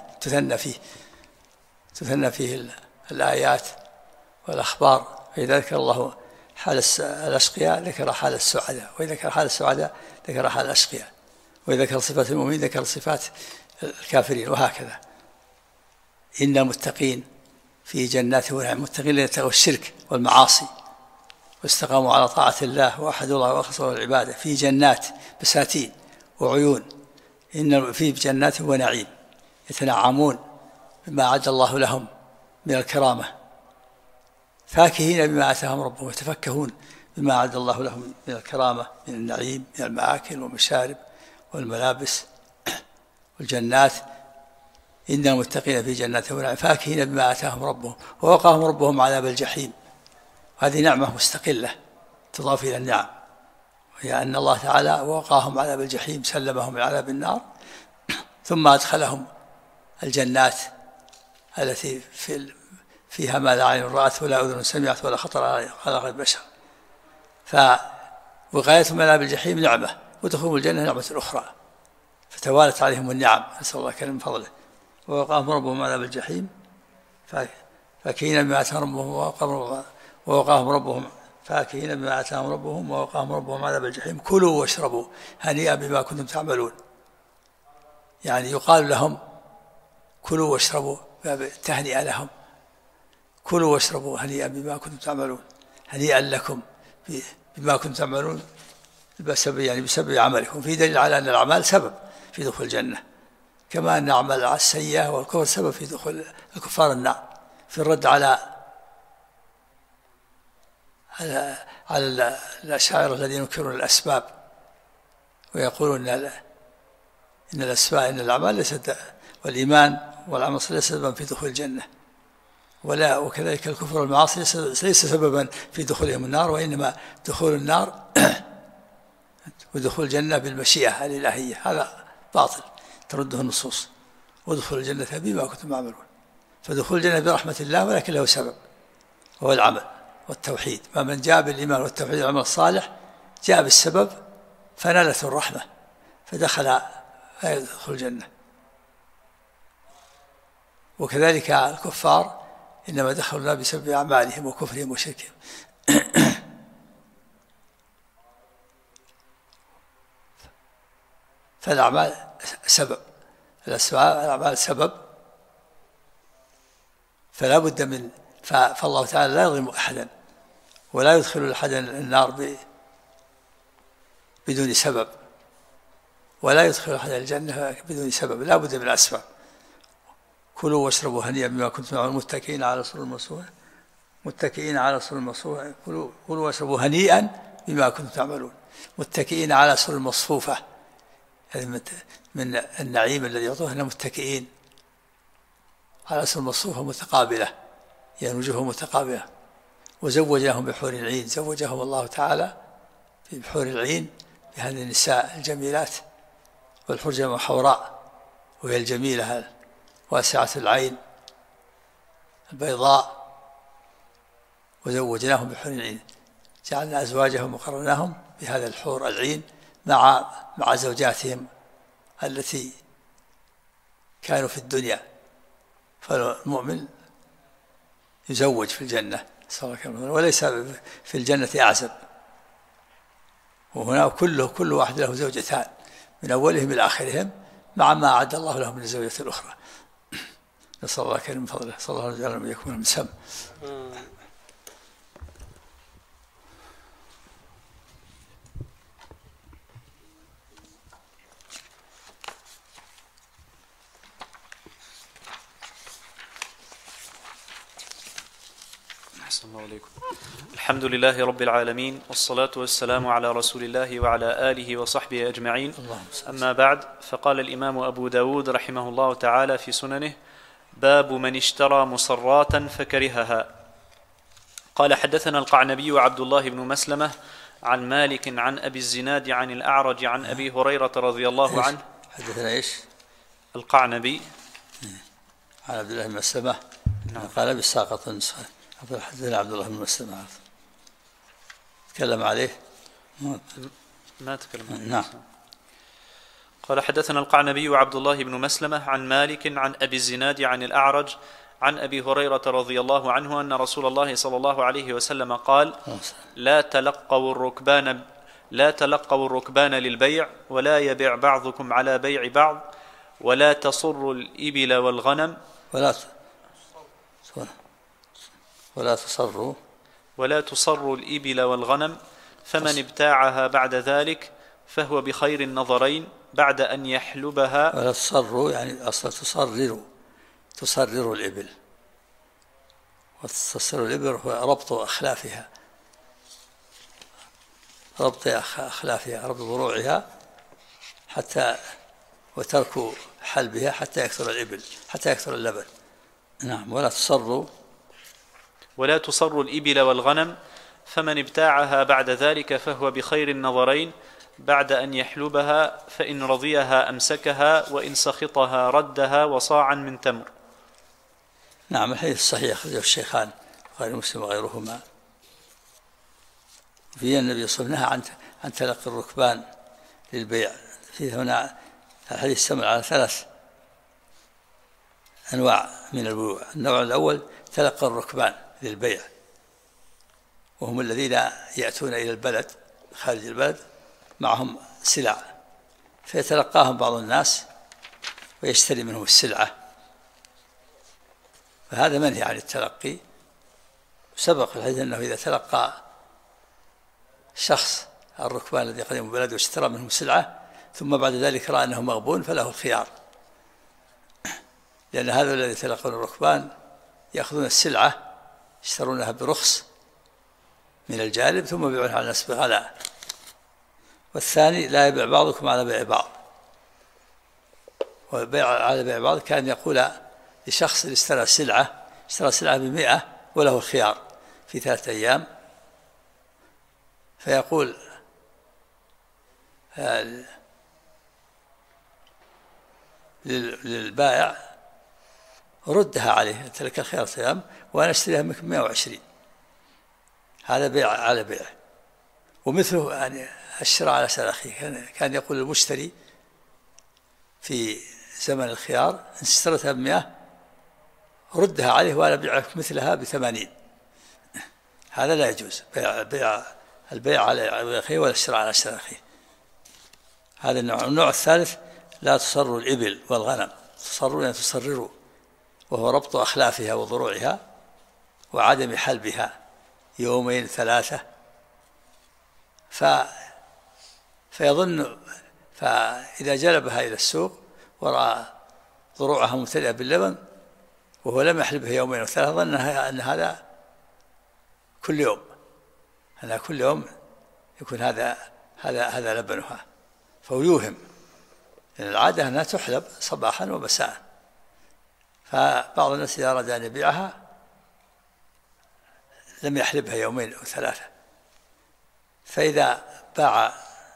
تثنى فيه الآيات والأخبار. فإذا ذكر الله حال الأشقياء ذكر حال السعداء وإذا ذكر حال السعداء ذكر حال الأشقياء وإذا ذكر صفات المؤمنين ذكر صفات الكافرين وهكذا. إن المتقين في جنات ونعيم. المتقين الذين اتقوا الشرك والمعاصي واستقاموا على طاعة الله ووحدوا الله وأخلصوا العبادة في جنات بساتين وعيون. إن في جنات ونعيم يتنعمون بما أعد الله لهم من الكرامة فاكهين بما آتاهم ربهم يتفكهون بما أعد الله لهم من الكرامة من النعيم من المآكل والمشارب والملابس والجنات. إن المتقين في جنات ونعيم فاكهين بما آتاهم ربهم ووقاهم ربهم عذاب الجحيم. هذه نعمة مستقلة تضاف إلى النعم وهي أن الله تعالى وقاهم عذاب الجحيم سلمهم من عذاب النار ثم أدخلهم الجنات التي فيها ما لا عين رأت ولا أذن سمعت ولا خطر على قلب بشر. فوقايتهم من عذاب الجحيم نعمة ودخولهم الجنة نعمة أخرى فتوالت عليهم النعم نسأل الله كريم فضله. ووقاهم ربهم عذاب الجحيم فاكهين بما آتاهم ربهم ووقاهم ربهم فاكهين بما آتاهم ربهم ووقاهم ربهم عذاب الجحيم. كلوا واشربوا هنيئا بما كنتم تعملون. يعني يقال لهم كلوا واشربوا تهنئة لهم. كلوا واشربوا هنيئا بما كنتم تعملون. هنيئا لكم بما كنتم تعملون بسبب عملكم. في دليل على أن الأعمال سبب في دخول الجنة كما أن أعمال السيئة والكفر سبب في دخول الكفار النار. في الرد على الأشاعرة الذين ينكرون الأسباب ويقولون إن الأسباب إن الأعمال ليست والإيمان والعمل ليس سببا في دخول الجنة وكذلك الكفر والمعاصي ليس سببا في دخولهم النار وإنما دخول النار ودخول الجنة بالمشيئة الإلهية. هذا باطل. ترده النصوص، وادخلوا الجنة بما كنتم تعملون. فدخول الجنة برحمة الله، ولكن له سبب، وهو العمل والتوحيد. فمن جاء بالإيمان والتوحيد والعمل الصالح جاء بالسبب فنالته الرحمة فدخل يدخل الجنة. وكذلك الكفار إنما دخلوا النار بسبب أعمالهم وكفرهم وشركهم. فالأعمال سبب، الأعمال سبب، فلا بد من فالله تعالى لا يظلم أحدا ولا يدخل أحدا النار بدون سبب، ولا يدخل أحدا الجنة بدون سبب، لا بد من الأسباب. كلوا واشربوا هنيئا بما كنتم تعملون متكئين على سرر مصفوفة، متكئين على سرر مصفوفة. كلوا واشربوا هنيئا بما كنتم تعملون متكئين على سرر مصفوفة، يعني من النعيم الذي يعطوه أنهم متكئين على سرر مصفوفة متقابلة، يعني وجوه متقابلة. وزوجناهم بحور العين، زوجهم الله تعالى بحور العين بهذه النساء الجميلات، والحور جمع حوراء وهي الجميلة واسعة العين البيضاء. وزوجناهم بحور العين، جعلنا أزواجهم وقرناهم بهذا الحور العين مع زوجاتهم التي كانوا في الدنيا. فالمؤمن يزوج في الجنة وليس في الجنة أعزب. وهنا كل واحد له زوجتان من أولهم إلى آخرهم مع ما أعد الله لهم من الزوجة الأخرى. نسأل الله كريم من فضله، صلى الله عليه وسلم أن يكون من سم. الله عليكم. الحمد لله رب العالمين، والصلاة والسلام على رسول الله وعلى آله وصحبه أجمعين. أما بعد، فقال الإمام أبو داود رحمه الله تعالى في سننه: باب من اشترى مصرات فكرهها. قال: حدثنا القعنبي عبد الله بن مسلمة عن مالك عن أبي الزناد عن الأعرج عن أبي هريرة رضي الله عنه. حدثنا إيش؟ القعنبي عن عبد الله بن مسلمة. نعم. قال بالساقط حدثنا عبد الله بن مسلمة، تكلم عليه ما تكلم عليه. نعم. قال: حدثنا القعنبي عبد الله بن مسلمة عن مالك عن أبي الزناد عن الأعرج عن أبي هريرة رضي الله عنه أن رسول الله صلى الله عليه وسلم قال: لا تلقوا الركبان للبيع، ولا يبيع بعضكم على بيع بعض، ولا تصروا الإبل والغنم، ولا تصروا الإبل والغنم، فمن ابتاعها بعد ذلك فهو بخير النظرين بعد أن يحلبها. ولا تصروا يعني أصلا تصرروا الإبل، وتصرر الإبل هو ربط أخلافها، ربط ضروعها حتى وترك حلبها حتى يكثر الإبل، حتى يكثر اللبن. نعم. ولا تصروا الإبل والغنم، فمن ابتاعها بعد ذلك فهو بخير النظرين بعد أن يحلبها، فإن رضيها أمسكها، وإن سخطها ردها وصاعا من تمر. نعم. الحديث الصحيح أخرجه الشيخان البخاري ومسلم وغيرهما. في النبي صلى الله عليه وسلم نهى عن تلقي الركبان للبيع. في هنا الحديث يشتمل على 3 أنواع من البيوع. النوع الأول تلقي الركبان للبيع، وهم الذين يأتون إلى البلد خارج البلد معهم سلع، فيتلقاهم بعض الناس ويشتري منهم السلعة، فهذا منهي عن التلقي. سبق في الحديث أنه إذا تلقى شخص الركبان الذي قدم البلد واشترى منهم سلعة ثم بعد ذلك رأى أنه مغبون فله الخيار، لأن هذا الذي يتلقون الركبان يأخذون السلعة يشترونها برخص من الجانب ثم يبيعونها على الناس بغلاء. والثاني لا يبيع بعضكم على بيع بعض، والبيع على بيع بعض كان يقول لشخص اشترى سلعة 100 وله الخيار في 3 أيام، فيقول للبائع ردها عليه، أنت لك الخيار أيام وأنا أشتريها منك 120. هذا بيع على بيع. ومثله يعني الشراء على سعر أخيه، كان يقول المشتري في زمن الخيار إن اشتريتها ب100 ردها عليه وأنا أبيعك مثلها ب80. هذا لا يجوز، البيع على أخيه ولا الشراء على سعر أخيه. هذا النوع الثالث لا تصر الإبل والغنم، تصروا يعني تصرروا، وهو ربط أخلافها وضروعها وعدم حلبها 2 3 فإذا جلبها إلى السوق ورأى ضروعها ممتلئة باللبن وهو لم يحلبها 2 و3 ظن أن هذا كل يوم، أنها كل يوم يكون هذا لبنها، فهو يوهم، لأن العادة أنها تحلب صباحا ومساء. فبعض الناس إذا أراد أن يبيعها لم يحلبها 2 أو 3، فإذا باع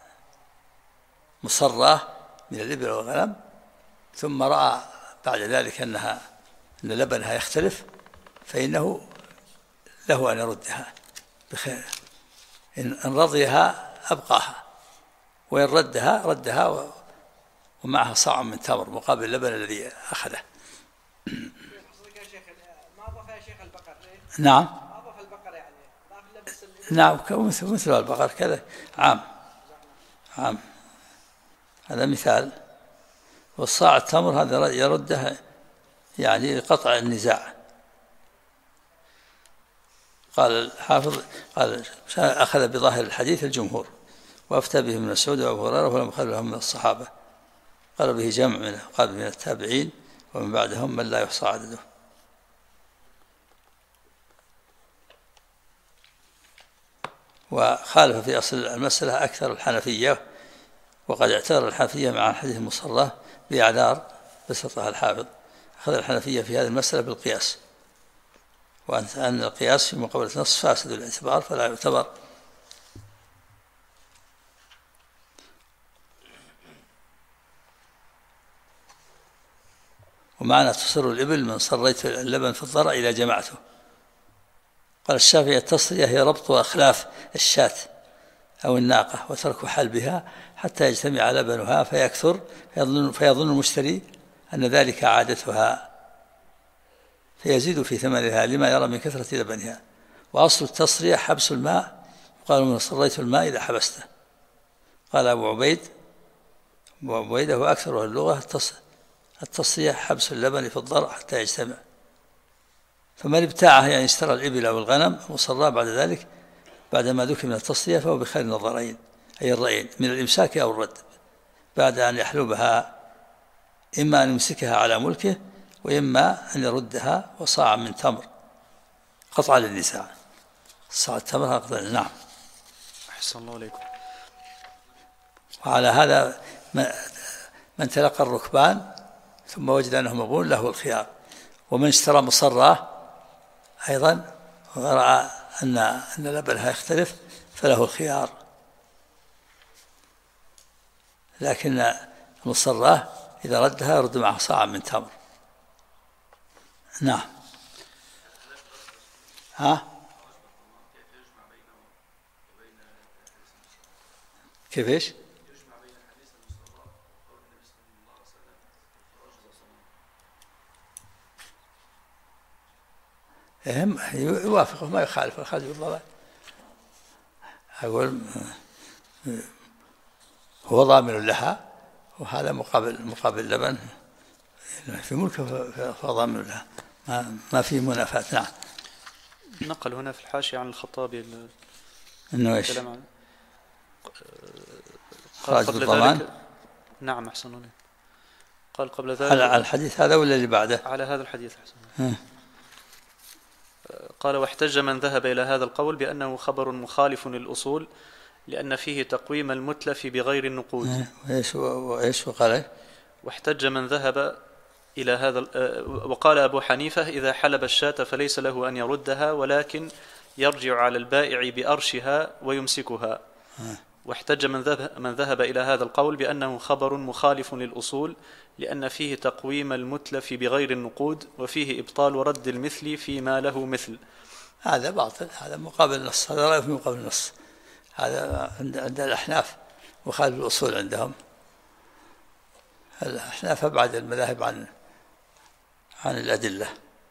مصراه من الإبل والغنم ثم رأى بعد ذلك أن لبنها يختلف فإنه له أن يردها بخير. إن رضيها أبقاها، وإن ردها ومعها صاع من تمر مقابل اللبن الذي أخذه. نعم، نعم، مثل البقر كذا عام. هذا مثال. والصاع التمر هذا يرده يعني لقطع النزاع. قال الحافظ أخذ بظاهر الحديث الجمهور وأفتى به من مسعود وأبو هريرة ولم يخل لهم من الصحابة، قال به جمع من التابعين ومن بعدهم من لا يحصى عدده. وخالف في أصل المسألة أكثر الحنفية، وقد اعتبر الحنفية مع الحديث المصرة بأعذار بسطها الحافظ. أخذ الحنفية في هذه المسألة بالقياس، وأن القياس في مقابلة نص فاسد الاعتبار فلا يعتبر. ومعنى تصر الإبل من صريت اللبن في الضرع إذا جمعته. قال الشافعي التصرية هي ربط أخلاف الشاة أو الناقة وترك حلبها حتى يجتمع لبنها فيكثر، فيظن المشتري أن ذلك عادتها فيزيد في ثمنها لما يرى من كثرة لبنها. وأصل التصرية حبس الماء، قالوا من صريت الماء إذا حبسته. قال أبو عبيدة وأكثر اللغة التصرية حبس اللبن في الضرع حتى يجتمع. فمن ابتاعها يعني اشترى الإبل أو الغنم وصراه بعد ذلك بعدما ذكر من التصرية فهو بخير النظرين، أي الرأيين، من الإمساك أو الرد، بعد أن يحلبها إما أن يمسكها على ملكه وإما أن يردها وصاع من تمر قطع للنساء. صاع التمر قطع. نعم. أحسن الله عليكم. وعلى هذا من تلقى الركبان ثم وجد أنه مغبون له الخيار. ومن اشترى مصراه أيضا ورأى أن لبنها يختلف فله الخيار، لكن المصراه إذا ردها يرد معه صاع من تمر. نعم. كيف إيش؟ يوافقه ما يخالف الخالف بالضبط. أقول هو ضامن لها وهذا مقابل لبن في ملكه فهو ضامن لها، ما في منافاة. نعم. نقل هنا في الحاشية عن الخطابي إنه إيش؟ قال قبل ذلك. نعم أحسن الله. قال قبل ذلك على الحديث هذا ولا اللي بعده؟ على هذا الحديث أحسن. قال واحتج من ذهب إلى هذا القول بأنه خبر مخالف للأصول لأن فيه تقويم المتلف بغير النقود. إيش وقال؟ واحتج من ذهب إلى هذا وقال أبو حنيفة إذا حلب الشاة فليس له أن يردها ولكن يرجع على البائع بأرشها ويمسكها، واحتج من ذهب إلى هذا القول بأنه خبر مخالف للأصول، لأن فيه تقويم المتلف بغير النقود، وفيه إبطال رد المثل فيما له مثل. هذا باطل، هذا مقابل النص، هذا رأي في مقابل النص. هذا عند الأحناف مخالف الأصول عندهم. الأحناف أبعد المذاهب عن الأدلة.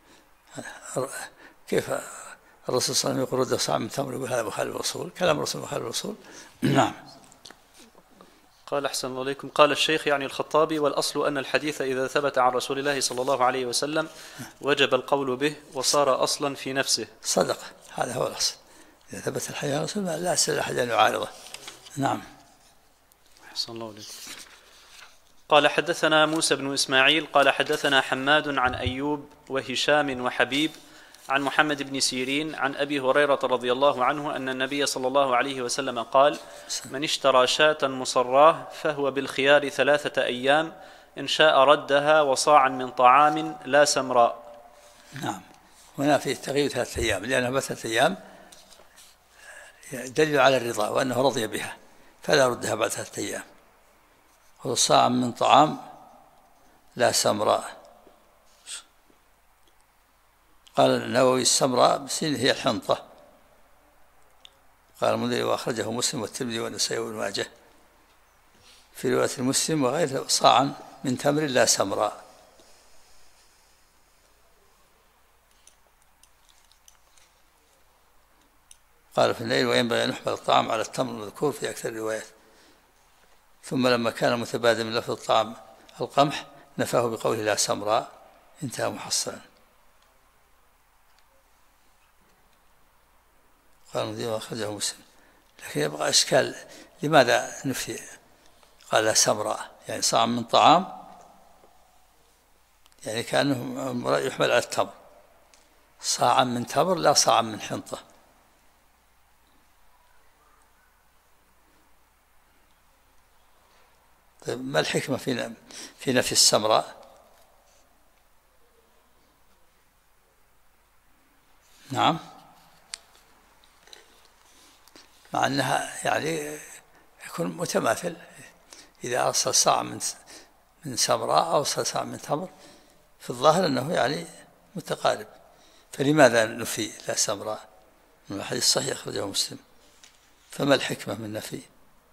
كيف الرسول صلى الله عليه وسلم يقول رد صاع من تمر، يقول هذا مخالف الأصول؟ كلام الرسول مخالف الأصول. نعم. قال أحسن الله إليكم. قال الشيخ يعني الخطابي: والأصل أن الحديث إذا ثبت عن رسول الله صلى الله عليه وسلم وجب القول به وصار أصلا في نفسه. صدق، هذا هو الأصل. إذا ثبت الحديث عن رسول الله لا يسأل أحد أن يعارضه. نعم. أحسن الله إليكم. قال حدثنا موسى بن إسماعيل قال حدثنا حماد عن أيوب وهشام وحبيب عن محمد بن سيرين عن أبي هريرة رضي الله عنه أن النبي صلى الله عليه وسلم قال: من اشترى شاة مصراه فهو بالخيار 3 أيام، إن شاء ردها وصاعا من طعام لا سمراء. نعم. هنا في تغيير 3 أيام، لأنها 3 أيام دليل على الرضا وأنه رضي بها، فلا ردها بعد 3 أيام. وصاعا من طعام لا سمراء. قال النووي: السمراء بسين هي الحنطة. قال المنذري: وأخرجه مسلم والترمذي والنسائي وابن ماجه. في رواية المسلم وغيره: صاعا من تمر لا سمراء. قال في الليل: وينبغي أن يحمل الطعام على التمر المذكور في أكثر الروايات. ثم لما كان متبادل من لفظ الطعام القمح نفاه بقوله لا سمراء، انتهى محصنا. قال المنذري وأخرجه مسلم. لكن يبقى إشكال: لماذا نفي قال لا سمراء؟ يعني صاع من طعام، يعني كأنه يحمل على التمر. صاعا من تمر لا صاعا من حنطة. طيب ما الحكمة في نفي السمراء؟ نعم. مع أنها يعني يكون متماثل، إذا أرسل صاع من سمراء أو أرسل صاع من تمر في الظاهر أنه يعني متقارب، فلماذا نفي لا سمراء؟ من الحديث الصحيح أخرجه مسلم. فما الحكمة من نفي؟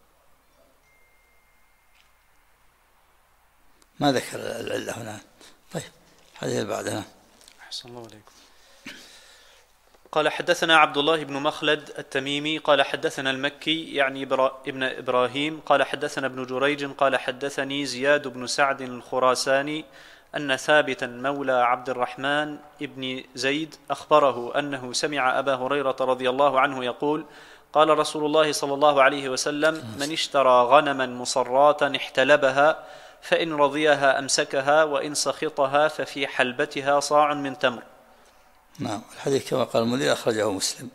ما ذكر العلة هنا. طيب الحديث اللي بعدها. أحسن الله عليكم. قال حدثنا عبد الله بن مخلد التميمي قال حدثنا المكي يعني ابن إبراهيم قال حدثنا ابن جريج قال حدثني زياد بن سعد الخراساني أن ثابتا مولى عبد الرحمن ابن زيد أخبره أنه سمع أبا هريرة رضي الله عنه يقول: قال رسول الله صلى الله عليه وسلم: من اشترى غنما مصراة احتلبها فإن رضيها أمسكها وإن سخطها ففي حلبتها صاع من تمر. نعم. الحديث كما قال المنذري أخرجه مسلم.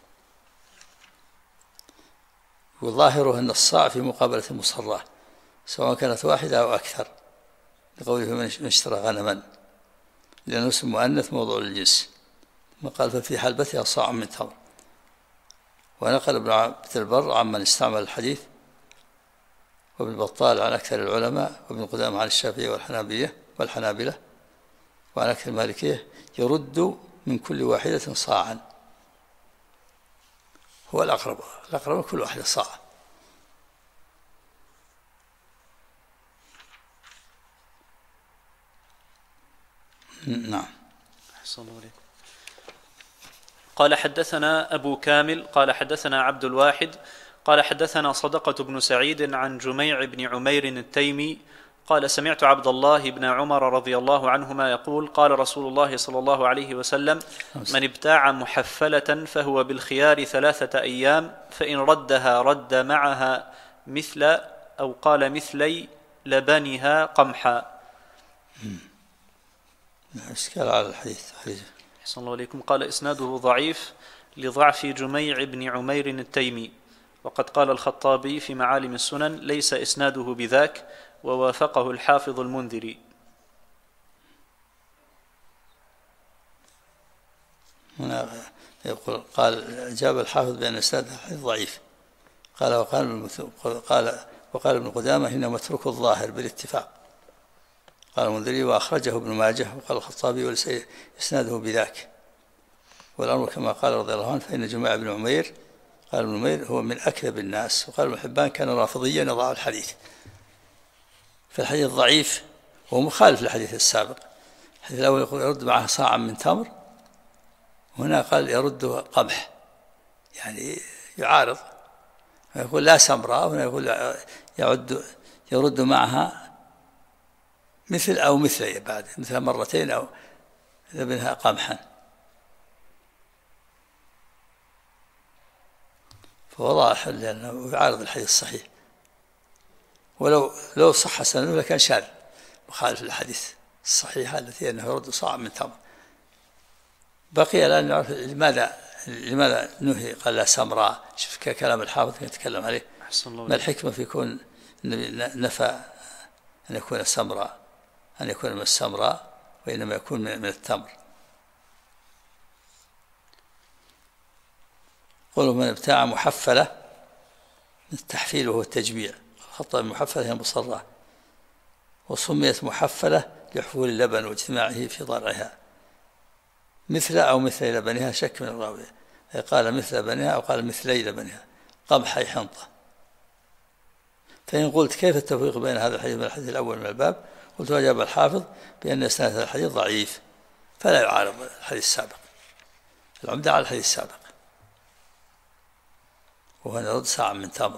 وظاهره أن الصاع في مقابلة المصرة سواء كانت واحدة أو أكثر، لقوله من اشترى غنما، لأنه اسم مؤنث موضوع للجنس. ثم قال: ففي حلبتها صاع من تمر. ونقل ابن عبد البر عمن استعمل الحديث، وابن بطال عن أكثر العلماء، وابن قدامة عن الشافعية والحنابلة وعن أكثر المالكية يرد من كل واحدة صاعا. هو الأقرب من كل واحدة صاع. نعم. أحسن الله عليكم. قال حدثنا أبو كامل قال حدثنا عبد الواحد قال حدثنا صدقة بن سعيد عن جميع بن عمير التيمي قال: سمعت عبد الله بن عمر رضي الله عنهما يقول: قال رسول الله صلى الله عليه وسلم: من ابتاع محفلة فهو بالخيار 3 أيام، فإن ردها رد معها مثل أو قال مثلي لبنها قمحا. إشكال على الحديث. أحسن الله عليكم. قال: إسناده ضعيف لضعف جميع بن عمير التيمي، وقد قال الخطابي في معالم السنن: ليس إسناده بذاك، ووافقه الحافظ المنذري. هنا يقول قال: جاب الحافظ بأن إسناد الحديث ضعيف، وقال ابن قدامة إنه متروك الظاهر بالاتفاق. قال المنذري وأخرجه ابن ماجه، وقال الخطابي إسناده بذاك. والأمر كما قال رضي الله عنه، فإن جماعة بن عمير، قال ابن عمير هو من أكذب الناس. وقال ابن حبان كان رافضيا يضع الحديث. فالحديث ضعيف وهو مخالف للحديث السابق. الحديث الأول يقول يرد معه صاعا من تمر، هنا قال يرد قمح، يعني يعارض. يقول لا سمراء، هنا يقول يرد معها مثل أو مثلي، بعد مثل مرتين أو منها قمحا. فواضح لأنه يعارض الحديث الصحيح، ولو صح سنده لكان شاذ مخالف للحديث الصحيحة التي أنه يرد صاع من تمر. بقي الآن نعرف لماذا نهي قال لا سمراء. شوف كلام الحافظ يتكلم عليه، ما الحكمة في كون نفى أن يكون سمراء، أن يكون من السمراء، وإنما يكون من التمر. قولوا من ابتاع محفلة، التحفيل وهو التجميع. خطأ المحفلة هي مصرة، وسميت محفلة لحفول اللبن واجتماعه في ضرعها. مثل أو مثل لبنها، شك من الراوي، قال مثل لبنها أو قال مثلي لبنها، قمحي حنطة. فإن قلت كيف التفريق بين هذا الحديث والحديث الأول من الباب، قلت وجب الحافظ بأن إسناد هذا الحديث ضعيف فلا يعارض الحديث السابق، العمدة على الحديث السابق، وهو يرد صاع من تمر.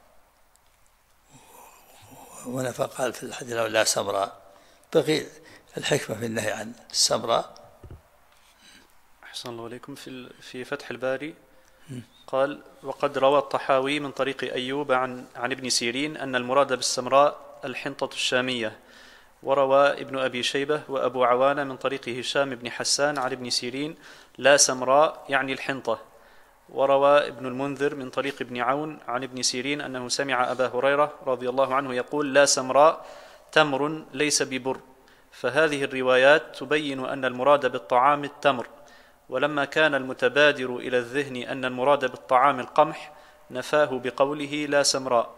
وهنا فقال في الحديث الأول لا سمراء. بقي الحكمة في النهي عن السمراء. أحسن الله عليكم. في فتح الباري قال وقد روى الطحاوي من طريق أيوب عن ابن سيرين أن المراد بالسمراء الحنطة الشامية. وروى ابن أبي شيبة وأبو عوانة من طريق هشام بن حسان عن ابن سيرين لا سمراء يعني الحنطة. وروى ابن المنذر من طريق ابن عون عن ابن سيرين أنه سمع أبا هريرة رضي الله عنه يقول لا سمراء تمر ليس ببر. فهذه الروايات تبين أن المراد بالطعام التمر، ولما كان المتبادر إلى الذهن أن المراد بالطعام القمح نفاه بقوله لا سمراء.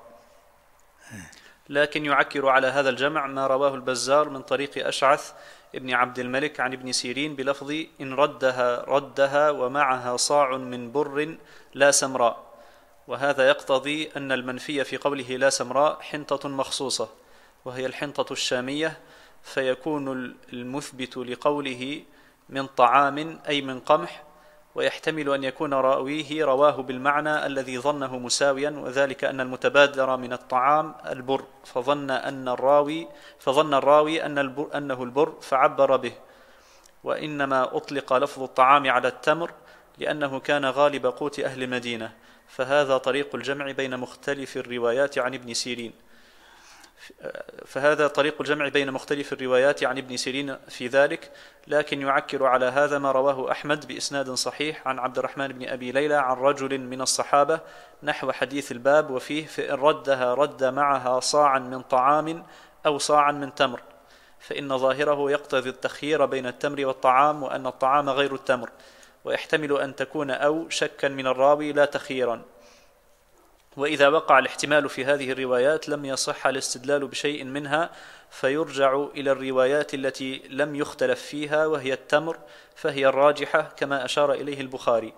لكن يعكر على هذا الجمع ما رواه البزار من طريق أشعث ابن عبد الملك عن ابن سيرين بلفظ إن ردها ومعها صاع من بر لا سمراء. وهذا يقتضي أن المنفي في قوله لا سمراء حنطة مخصوصة وهي الحنطة الشامية، فيكون المثبت لقوله من طعام أي من قمح، ويحتمل أن يكون راويه رواه بالمعنى الذي ظنه مساويا، وذلك أن المتبادر من الطعام البر، فظن الراوي أنه البر فعبر به. وإنما أطلق لفظ الطعام على التمر لأنه كان غالب قوت أهل مدينة، فهذا طريق الجمع بين مختلف الروايات عن ابن سيرين. عن ابن سيرين في ذلك. لكن يعكر على هذا ما رواه أحمد بإسناد صحيح عن عبد الرحمن بن أبي ليلى عن رجل من الصحابة نحو حديث الباب، وفيه فإن ردها رد معها صاعا من طعام أو صاعا من تمر، فإن ظاهره يقتضي التخيير بين التمر والطعام، وأن الطعام غير التمر، ويحتمل أن تكون أو شكا من الراوي لا تخييرا. وإذا وقع الاحتمال في هذه الروايات لم يصح الاستدلال بشيء منها، فيرجع إلى الروايات التي لم يختلف فيها وهي التمر، فهي الراجحة كما أشار إليه البخاري.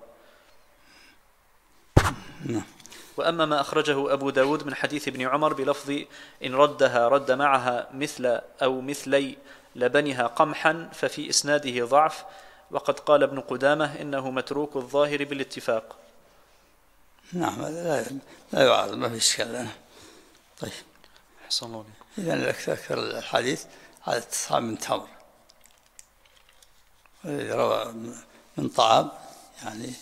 وأما ما أخرجه أبو داود من حديث ابن عمر بلفظ إن ردها رد معها مثل أو مثلي لبنها قمحا ففي إسناده ضعف، وقد قال ابن قدامة إنه متروك الظاهر بالاتفاق. نعم لا يعارض، ما في إشكال. طيب أحسن الله. إذن أكثر الحديث على الطعام من تمر، روى من طعام يعني،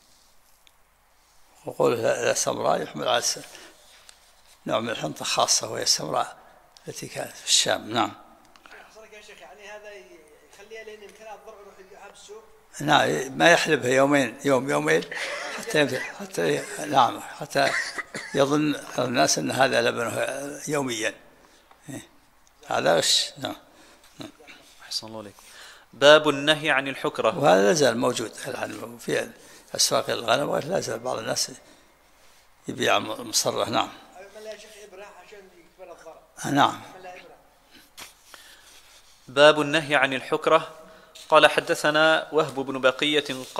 وقوله لا سمراء يحمل على نوع من الحنطة خاصة وهي السمراء التي كانت في الشام. نعم. يا شيخ يعني هذا يخليها لين يمكن الضرع يروح يبيعها بالسوق. نعم، ما يحلبها يومين حتى يظن الناس أن هذا لبنه يوميا. هذا نعم. أحسن الله عليك. باب النهي عن الحكرة. وهذا لا زال موجود في أسواق الغنم، ولا زال بعض الناس يبيع مصرح. نعم. عمل يا شيخ إبرة عشان يكبر الضرر. نعم. باب النهي عن الحكرة. قال حدثنا وهب بن بقية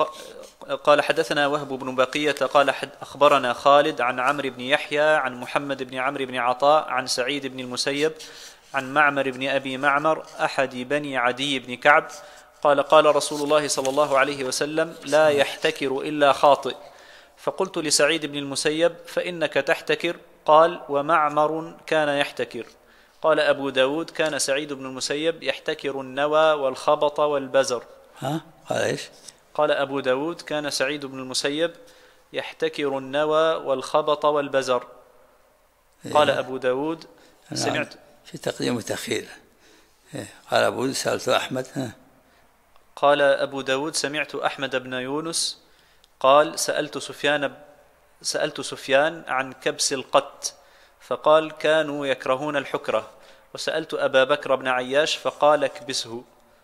قال أخبرنا خالد عن عمرو بن يحيى عن محمد بن عمرو بن عطاء عن سعيد بن المسيب عن معمر بن أبي معمر أحد بني عدي بن كعب قال قال رسول الله صلى الله عليه وسلم: لا يحتكر إلا خاطئ. فقلت لسعيد بن المسيب: فإنك تحتكر؟ قال: ومعمر كان يحتكر. قال أبو داود: كان سعيد بن المسيب يحتكر النوى والخبط والبزر. قال إيش؟ قال أبو داود: كان سعيد بن المسيب يحتكر النوى والخبط والبزر. قال أبو داود: سمعت في تقديم وتأخير. قال أبو داود: سألت أحمد. قال أبو داود: سمعت أحمد بن يونس قال: سألت سفيان عن كبس القت فقال: كانوا يكرهون الحكرة. وسألت أبا بكر بن عياش فقال: اكبسه.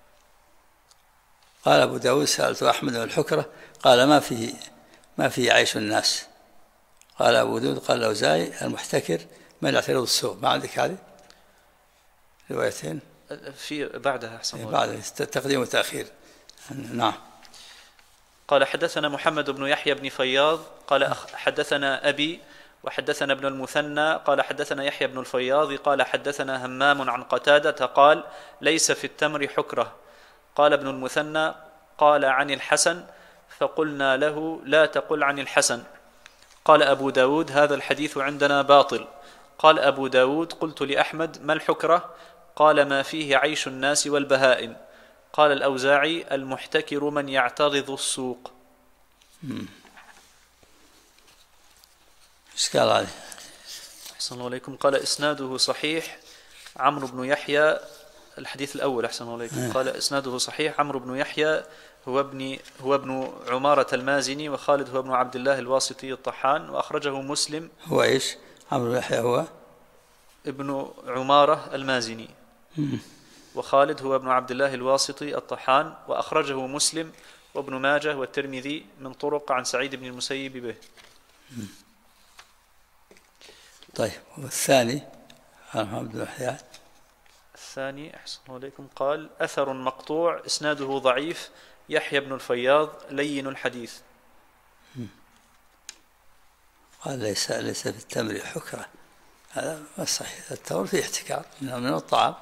قال أبو داود: سألت أحمد عن الحكرة قال: ما فيه عيش الناس. قال أبو داود: قال الأوزاعي: المحتكر من يعترض السوق. ما عندك هذه روايتين؟ في بعدها أحسن بعد تقديم وتأخير. نعم. قال حدثنا محمد بن يحيى بن فياض قال حدثنا أبي وحدثنا ابن المثنى قال حدثنا يحيى بن الفياض قال حدثنا همام عن قتادة قال: ليس في التمر حكرة. قال ابن المثنى: قال عن الحسن فقلنا له: لا تقل عن الحسن. قال أبو داود: هذا الحديث عندنا باطل. قال أبو داود: قلت لأحمد: ما الحكرة؟ قال: ما فيه عيش الناس والبهائم. قال الأوزاعي: المحتكر من يعترض السوق. ايش قال عليه؟ أحسن الله عليكم. قال: إسناده صحيح. عمرو بن يحيى، الحديث الأول. أحسن الله عليكم. قال: إسناده صحيح. عمرو بن يحيى هو ابن عمارة المازني، وخالد هو ابن عبد الله الواسطي الطحان، وأخرجه مسلم. هو إيش؟ عمرو بن يحيى هو ابن عمارة المازني، وخالد هو ابن عبد الله الواسطي الطحان، وأخرجه مسلم وابن ماجه والترمذي من طرق عن سعيد بن المسيب به. طيب. والثاني عن محمد بن يحيى. الثاني أحسن الله عليكم. قال: أثر مقطوع إسناده ضعيف، يحيى بن الفياض لين الحديث. قال: ليس في التمر حكرة. هذا ما صحيح. التمر فيه احتكار من الطعام.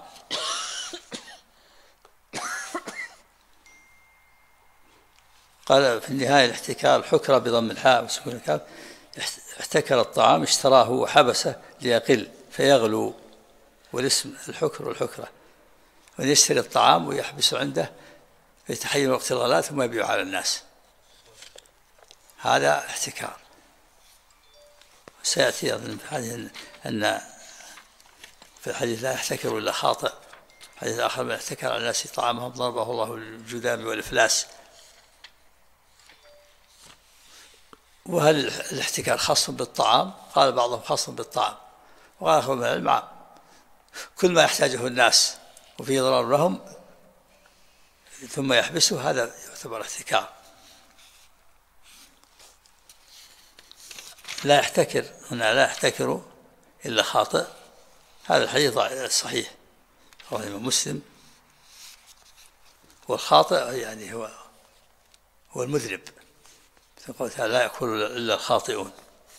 قال في النهاية: الاحتكار حكرة بضم الحاء وسكون الكاف. احتكر الطعام اشتراه وحبسه ليقل فيغلو، والاسم الحكر والحكرة. ويشتري الطعام ويحبسه عنده فيتحين وقت الغلاء ثم يبيع على الناس. هذا احتكار. سيأتي أظن في الحديث أن في الحديث: لا يحتكر إلا خاطئ. حديث آخر: من احتكر على الناس طعامهم ضربه الله الجذام والإفلاس. وهل الاحتكار خاص بالطعام؟ قال بعضهم خاص بالطعام، وقال آخر من العلم كل ما يحتاجه الناس وفيه ضرر لهم ثم يحبسه، هذا يعتبر احتكار. لا يحتكر هنا: لا يحتكر إلا خاطئ. هذا الحديث صحيح، رواه الإمام مسلم. والخاطئ يعني هو المذنب. قال تعالى: لا يأكل إلا الخاطئون.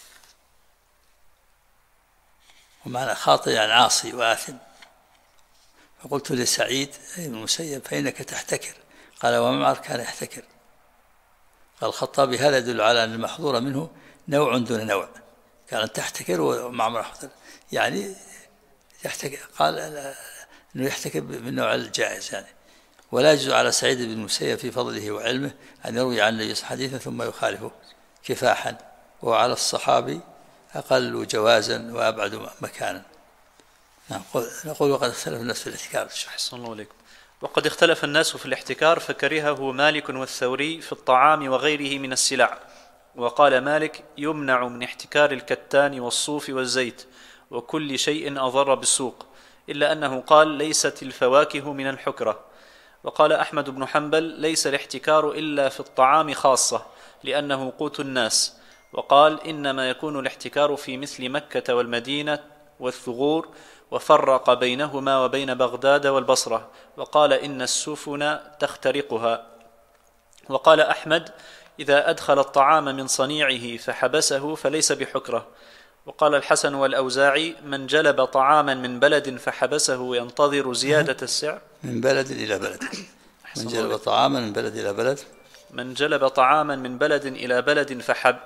ومعنى خاطئ يعني عاصي وآثم. فقلت لسعيد بن المسيب: فإنك تحتكر. قال: ومعمر كان يحتكر. قال الخطابي: هذا يدل على أن المحظور منه نوع دون نوع. كان تحتكر ومعمر يحتكر، يعني يحتكر. قال أنه يحتكر بالنوع الجائز يعني. ولا يجوز على سعيد بن المسيب في فضله وعلمه أن يروي عن النبي حديثا ثم يخالفه كفاحا، وعلى الصحابي أقل جوازا وأبعد مكانا. نقول: وقد اختلف الناس في الاحتكار. أحسن الله عليكم. وقد اختلف الناس في الاحتكار فكرهه مالك والثوري في الطعام وغيره من السلع. وقال مالك: يمنع من احتكار الكتان والصوف والزيت وكل شيء أضر بالسوق، إلا أنه قال: ليست الفواكه من الحكرة. وقال أحمد بن حنبل: ليس الاحتكار إلا في الطعام خاصة لأنه قوت الناس. وقال إنما يكون الاحتكار في مثل مكة والمدينة والثغور، وفرق بينهما وبين بغداد والبصرة، وقال إن السفن تخترقها. وقال أحمد إذا أدخل الطعام من صنيعه فحبسه فليس بحكرة. وقال الحسن والأوزاعي من جلب طعاما من بلد فحبسه ينتظر زيادة السعر. من بلد إلى بلد. من جلب طعاما من بلد إلى بلد. من جلب طعاما من بلد إلى بلد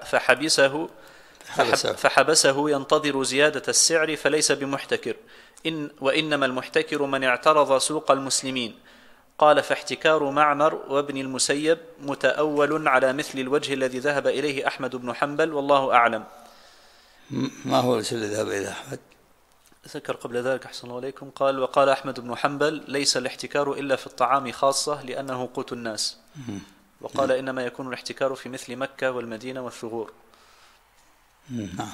فحبسه ينتظر زيادة السعر فليس بمحتكر، وإنما المحتكر من اعترض سوق المسلمين. قال فاحتكار معمر وابن المسيب متأول على مثل الوجه الذي ذهب إليه أحمد بن حنبل، والله أعلم. ما هو الوجه الذي ذهب إليه أحمد؟ ذكر قبل ذلك أحسن الله عليكم، قال وقال أحمد بن حنبل ليس الاحتكار إلا في الطعام خاصة لأنه قوت الناس. وقال إنما يكون الاحتكار في مثل مكة والمدينة والثغور. نعم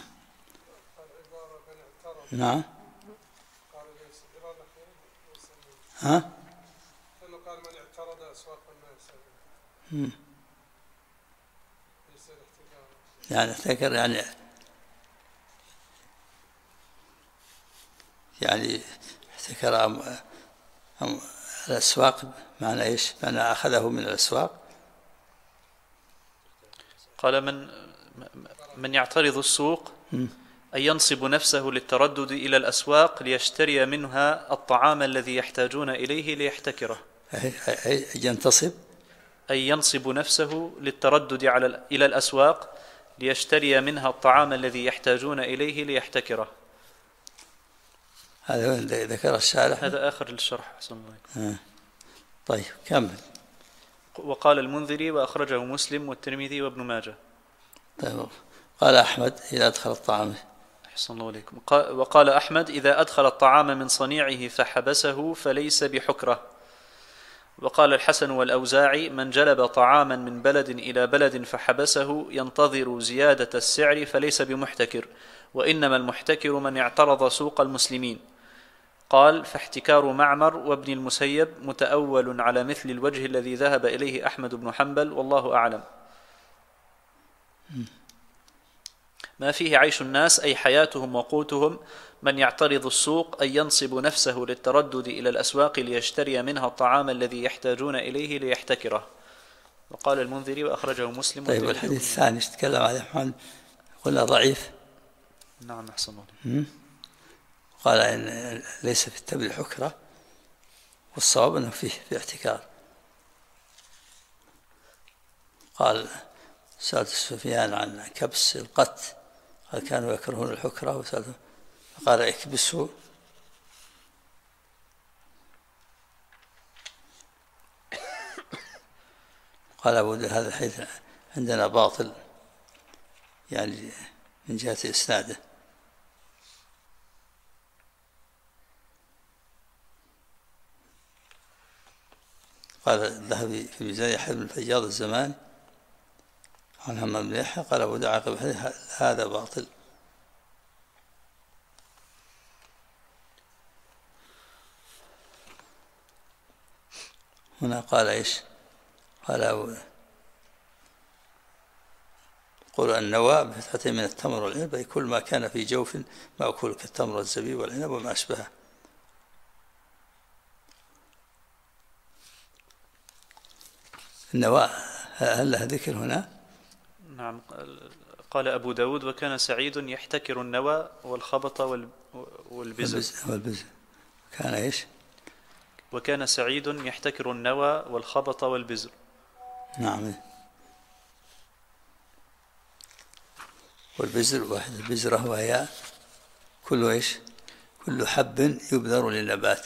نعم. ها؟ قال من اعترض أسواق الناس ليس الاحتكار. يعني احتكر يعني احتكر الأسواق، معنى إيش؟ معنى أخذه من الأسواق. قال من يعترض السوق أن ينصب نفسه للتردد إلى الأسواق ليشتري منها الطعام الذي يحتاجون إليه ليحتكره. ينتصب أن ينصب نفسه للتردد إلى الأسواق ليشتري منها الطعام الذي يحتاجون إليه ليحتكره. هذا ذكر الشارح. هذا آخر الشرح أحسن الله. طيب كمل. وقال المنذري وأخرجه مسلم والترمذي وابن ماجه. طيب. قال أحمد إذا أدخل الطعام. أحسن الله عليكم. وقال أحمد إذا أدخل الطعام من صنيعه فحبسه فليس بحكرة. وقال الحسن والأوزاعي من جلب طعاما من بلد إلى بلد فحبسه ينتظر زيادة السعر فليس بمحتكر، وإنما المحتكر من اعترض سوق المسلمين. قال فاحتكار معمر وابن المسيب متأول على مثل الوجه الذي ذهب إليه أحمد بن حنبل، والله أعلم. ما فيه عيش الناس أي حياتهم وقوتهم. من يعترض السوق أن ينصب نفسه للتردد إلى الأسواق ليشتري منها الطعام الذي يحتاجون إليه ليحتكره. وقال المنذري وأخرجه مسلم. طيب الحديث الثاني تكلم عليه محمد قلنا ضعيف. نعم أحسن الله. قال إن ليس في التبع حكرة، والصواب أنه فيه في احتكار. قال سألت سفيان عن كبس القت، قال كانوا يكرهون الحكرة، وسألته فقال اكبسه. قال أبو داود هذا الحديث عندنا باطل، يعني من جهة إسناده. قال الذهبي في ميزان يحيى بن الفياض الزمان عن همام بن يحيى قال أبو داود عقب هذا باطل. هنا قال إيش؟ قال قل النواء بفتحة من التمر والعنب، أي كل ما كان في جوف مأكول كالتمر والزبيب والعنب وما أشبهه. النواء هل لها ذكر هنا؟ نعم. قال أبو داود وكان سعيد يحتكر النوى والخبط والبزر. كان إيش؟ وكان سعيد يحتكر النوى والخبط والبزر. نعم. والبزر واحد، البزرة وهي كل إيش؟ كل حب يبذر للنبات.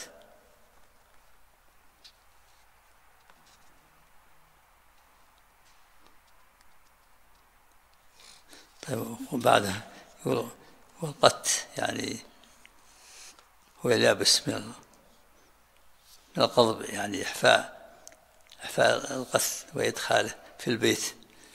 طيب وبعدها يقول والقت يعني هو اليابس من القضب، يعني إحفاء القث وإدخاله في البيت،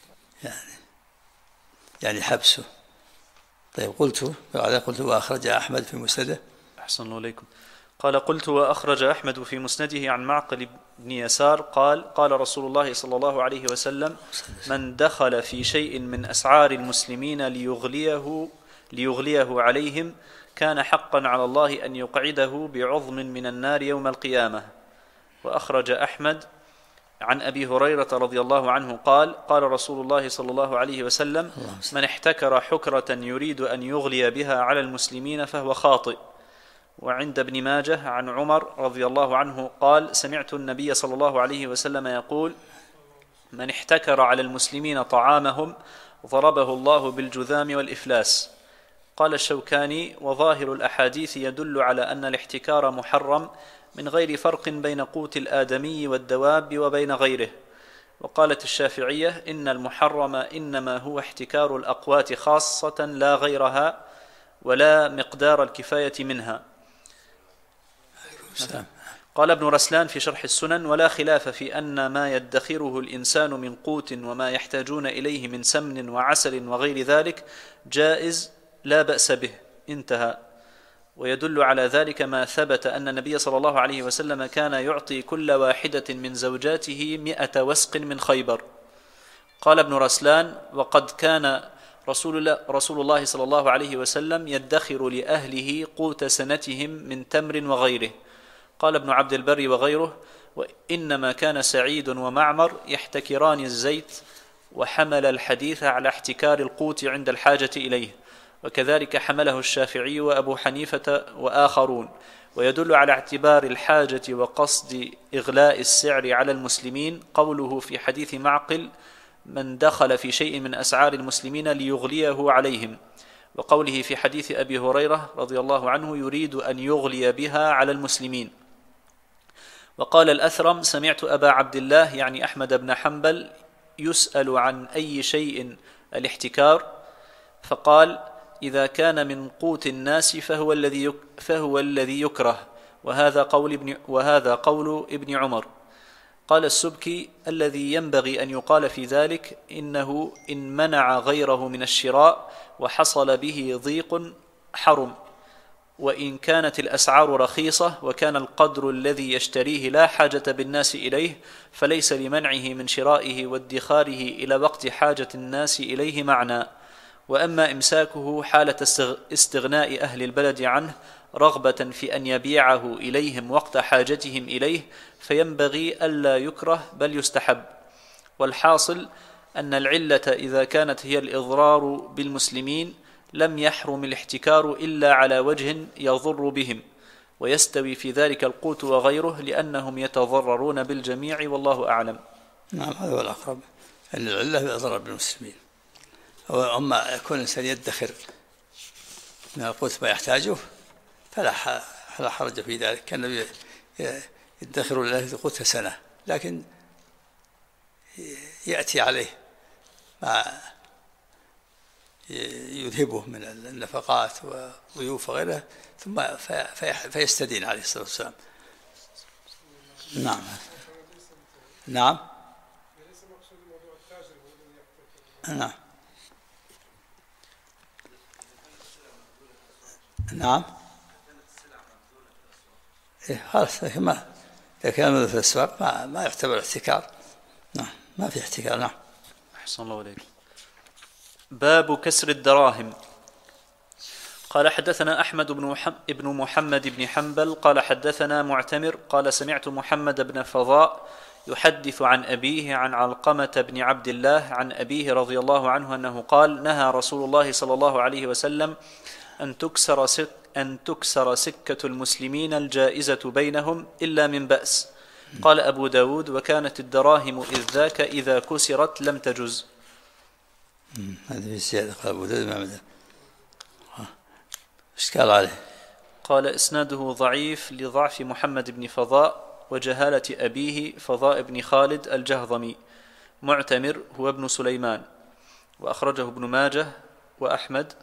يعني حبسه. طيب قلت وأخرج أحمد في مسنده. أحسن الله عليكم. قال قلت وأخرج أحمد في مسنده عن معقل بن يسار قال قال رسول الله صلى الله عليه وسلم من دخل في شيء من أسعار المسلمين ليغليه عليهم كان حقا على الله أن يقعده بعظم من النار يوم القيامة. وأخرج أحمد عن أبي هريرة رضي الله عنه قال قال رسول الله صلى الله عليه وسلم من احتكر حكرة يريد أن يغلي بها على المسلمين فهو خاطئ. وعند ابن ماجه عن عمر رضي الله عنه قال سمعت النبي صلى الله عليه وسلم يقول من احتكر على المسلمين طعامهم ضربه الله بالجذام والإفلاس. قال الشوكاني وظاهر الأحاديث يدل على أن الاحتكار محرم من غير فرق بين قوت الآدمي والدواب وبين غيره. وقالت الشافعية إن المحرم إنما هو احتكار الأقوات خاصة لا غيرها ولا مقدار الكفاية منها. قال ابن رسلان في شرح السنن ولا خلاف في أن ما يدخره الإنسان من قوت وما يحتاجون إليه من سمن وعسل وغير ذلك جائز لا بأس به انتهى. ويدل على ذلك ما ثبت أن النبي صلى الله عليه وسلم كان يعطي كل واحدة من زوجاته 100 وسق من خيبر. قال ابن رسلان وقد كان رسول الله صلى الله عليه وسلم يدخر لأهله قوت سنتهم من تمر وغيره. قال ابن عبد البر وغيره وإنما كان سعيد ومعمر يحتكران الزيت وحمل الحديث على احتكار القوت عند الحاجة إليه، وكذلك حمله الشافعي وأبو حنيفة وآخرون. ويدل على اعتبار الحاجة وقصد إغلاء السعر على المسلمين قوله في حديث معقل من دخل في شيء من أسعار المسلمين ليغليه عليهم، وقوله في حديث أبي هريرة رضي الله عنه يريد أن يغلي بها على المسلمين. وقال الأثرم سمعت أبا عبد الله يعني أحمد بن حنبل يسأل عن أي شيء الاحتكار فقال إذا كان من قوت الناس فهو الذي يكره، وهذا قول ابن عمر. قال السبكي الذي ينبغي أن يقال في ذلك إنه إن منع غيره من الشراء وحصل به ضيق حرم، وإن كانت الأسعار رخيصة وكان القدر الذي يشتريه لا حاجة بالناس إليه فليس لمنعه من شرائه وادخاره إلى وقت حاجة الناس إليه معنى. وأما إمساكه حالة استغناء أهل البلد عنه رغبة في أن يبيعه إليهم وقت حاجتهم إليه فينبغي ألا يكره بل يستحب. والحاصل أن العلة إذا كانت هي الإضرار بالمسلمين لم يحرم الاحتكار إلا على وجه يضر بهم، ويستوي في ذلك القوت وغيره لأنهم يتضررون بالجميع والله أعلم. نعم هذا هو الأقرب أن العلة الإضرار بالمسلمين. أما يكون الإنسان يدخر من القوت ما يحتاجه فلا حرج في ذلك، كان النبي يدخر له قوت سنة، لكن يأتي عليه ما يذهبه من النفقات وضيوف وغيره ثم فيستدين عليه الصلاة والسلام. نعم نعم نعم نعم خلاص ما كان في الأسواق ما يعتبر احتكار. نعم ما في احتكار. نعم. أحسن الله عليك. باب كسر الدراهم. قال حدثنا أحمد بن محمد بن حنبل قال حدثنا معتمر قال سمعت محمد بن فضاء يحدث عن أبيه عن علقمة بن عبد الله عن أبيه رضي الله عنه أنه قال نهى رسول الله صلى الله عليه وسلم أن تكسر سكة المسلمين الجائزة بينهم إلا من بأس. قال أبو داود وكانت الدراهم إذ ذاك إذا كسرت لم تجز. هذا في السيادة. قال أبو داود ما إشكال عليه. قال إسناده ضعيف لضعف محمد بن فضاء وجهالة أبيه فضاء بن خالد الجهضمي. معتمر هو ابن سليمان وأخرجه ابن ماجه وأحمد.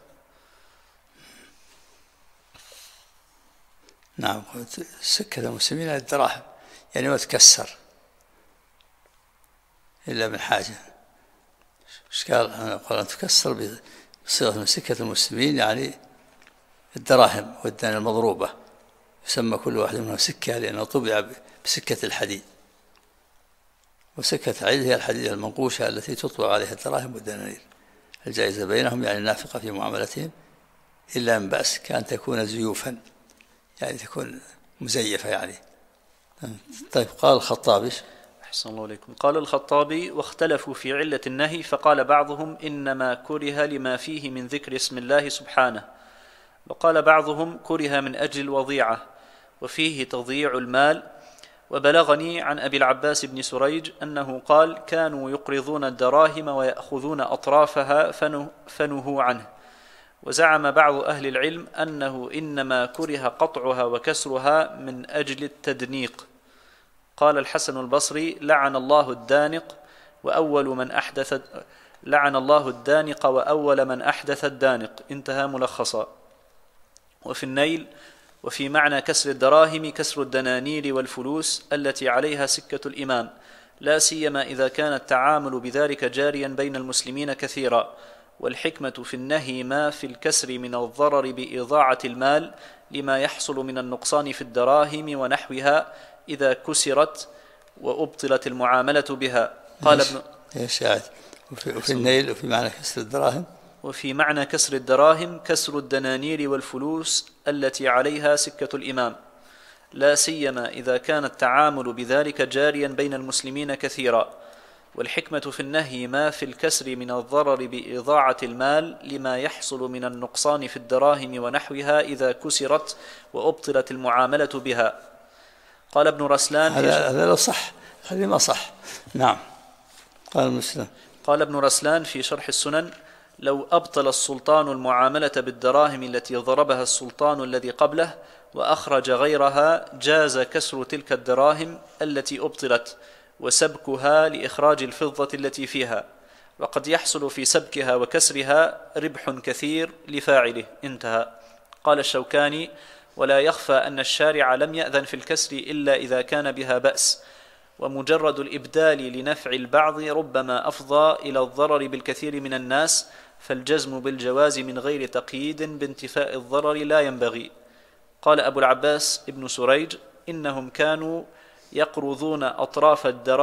نعم سكة المسلمين الدراهم يعني ما تكسر إلا من حاجة. إشكال قال أن تكسر بصيغة من سكة المسلمين يعني الدراهم والدنيا المضروبة يسمى كل واحد منها سكة لأنه طبع بسكة الحديد، وسكة الحديد هي الحديد المنقوشة التي تطبع عليها الدراهم والدنانير. الجائزة بينهم يعني النافقة في معاملتهم إلا من بأس كأن تكون زيوفا، يعني تكون مزيفة يعني. طيب قال الخطابي أحسن الله عليكم. قال الخطابي: واختلفوا في علة النهي، فقال بعضهم إنما كره لما فيه من ذكر اسم الله سبحانه، وقال بعضهم كره من أجل الوضيعة وفيه تضييع المال. وبلغني عن أبي العباس بن سريج أنه قال: كانوا يقرضون الدراهم ويأخذون أطرافها فنهوا عنه. وزعم بعض أهل العلم أنه إنما كره قطعها وكسرها من أجل التدنيق. قال الحسن البصري: لعن الله الدانق وأول من أحدث الدانق. انتهى ملخصا. وفي النيل: وفي معنى كسر الدراهم كسر الدنانير والفلوس التي عليها سكة الإمام، لا سيما إذا كان التعامل بذلك جاريا بين المسلمين كثيرا. والحكمة في النهي ما في الكسر من الضرر بإضاعة المال لما يحصل من النقصان في الدراهم ونحوها إذا كسرت وأبطلت المعاملة بها. قال ابن وفي النيل وفي معنى كسر الدراهم، وفي معنى كسر الدراهم كسر الدنانير والفلوس التي عليها سكة الإمام، لا سيما إذا كان التعامل بذلك جاريا بين المسلمين كثيرا. والحكمة في النهي ما في الكسر من الضرر بإضاعة المال لما يحصل من النقصان في الدراهم ونحوها إذا كسرت وأبطلت المعاملة بها. قال ابن رسلان: هذا لو صح، هذا ما صح. نعم. قال ابن رسلان في شرح السنن: لو أبطل السلطان المعاملة بالدراهم التي ضربها السلطان الذي قبله وأخرج غيرها جاز كسر تلك الدراهم التي أبطلت وسبكها لإخراج الفضة التي فيها، وقد يحصل في سبكها وكسرها ربح كثير لفاعله. انتهى. قال الشوكاني: ولا يخفى أن الشارع لم يأذن في الكسر إلا إذا كان بها بأس، ومجرد الإبدال لنفع البعض ربما أفضى إلى الضرر بالكثير من الناس، فالجزم بالجواز من غير تقييد بانتفاء الضرر لا ينبغي. قال أبو العباس ابن سريج: إنهم كانوا يقرضون أطراف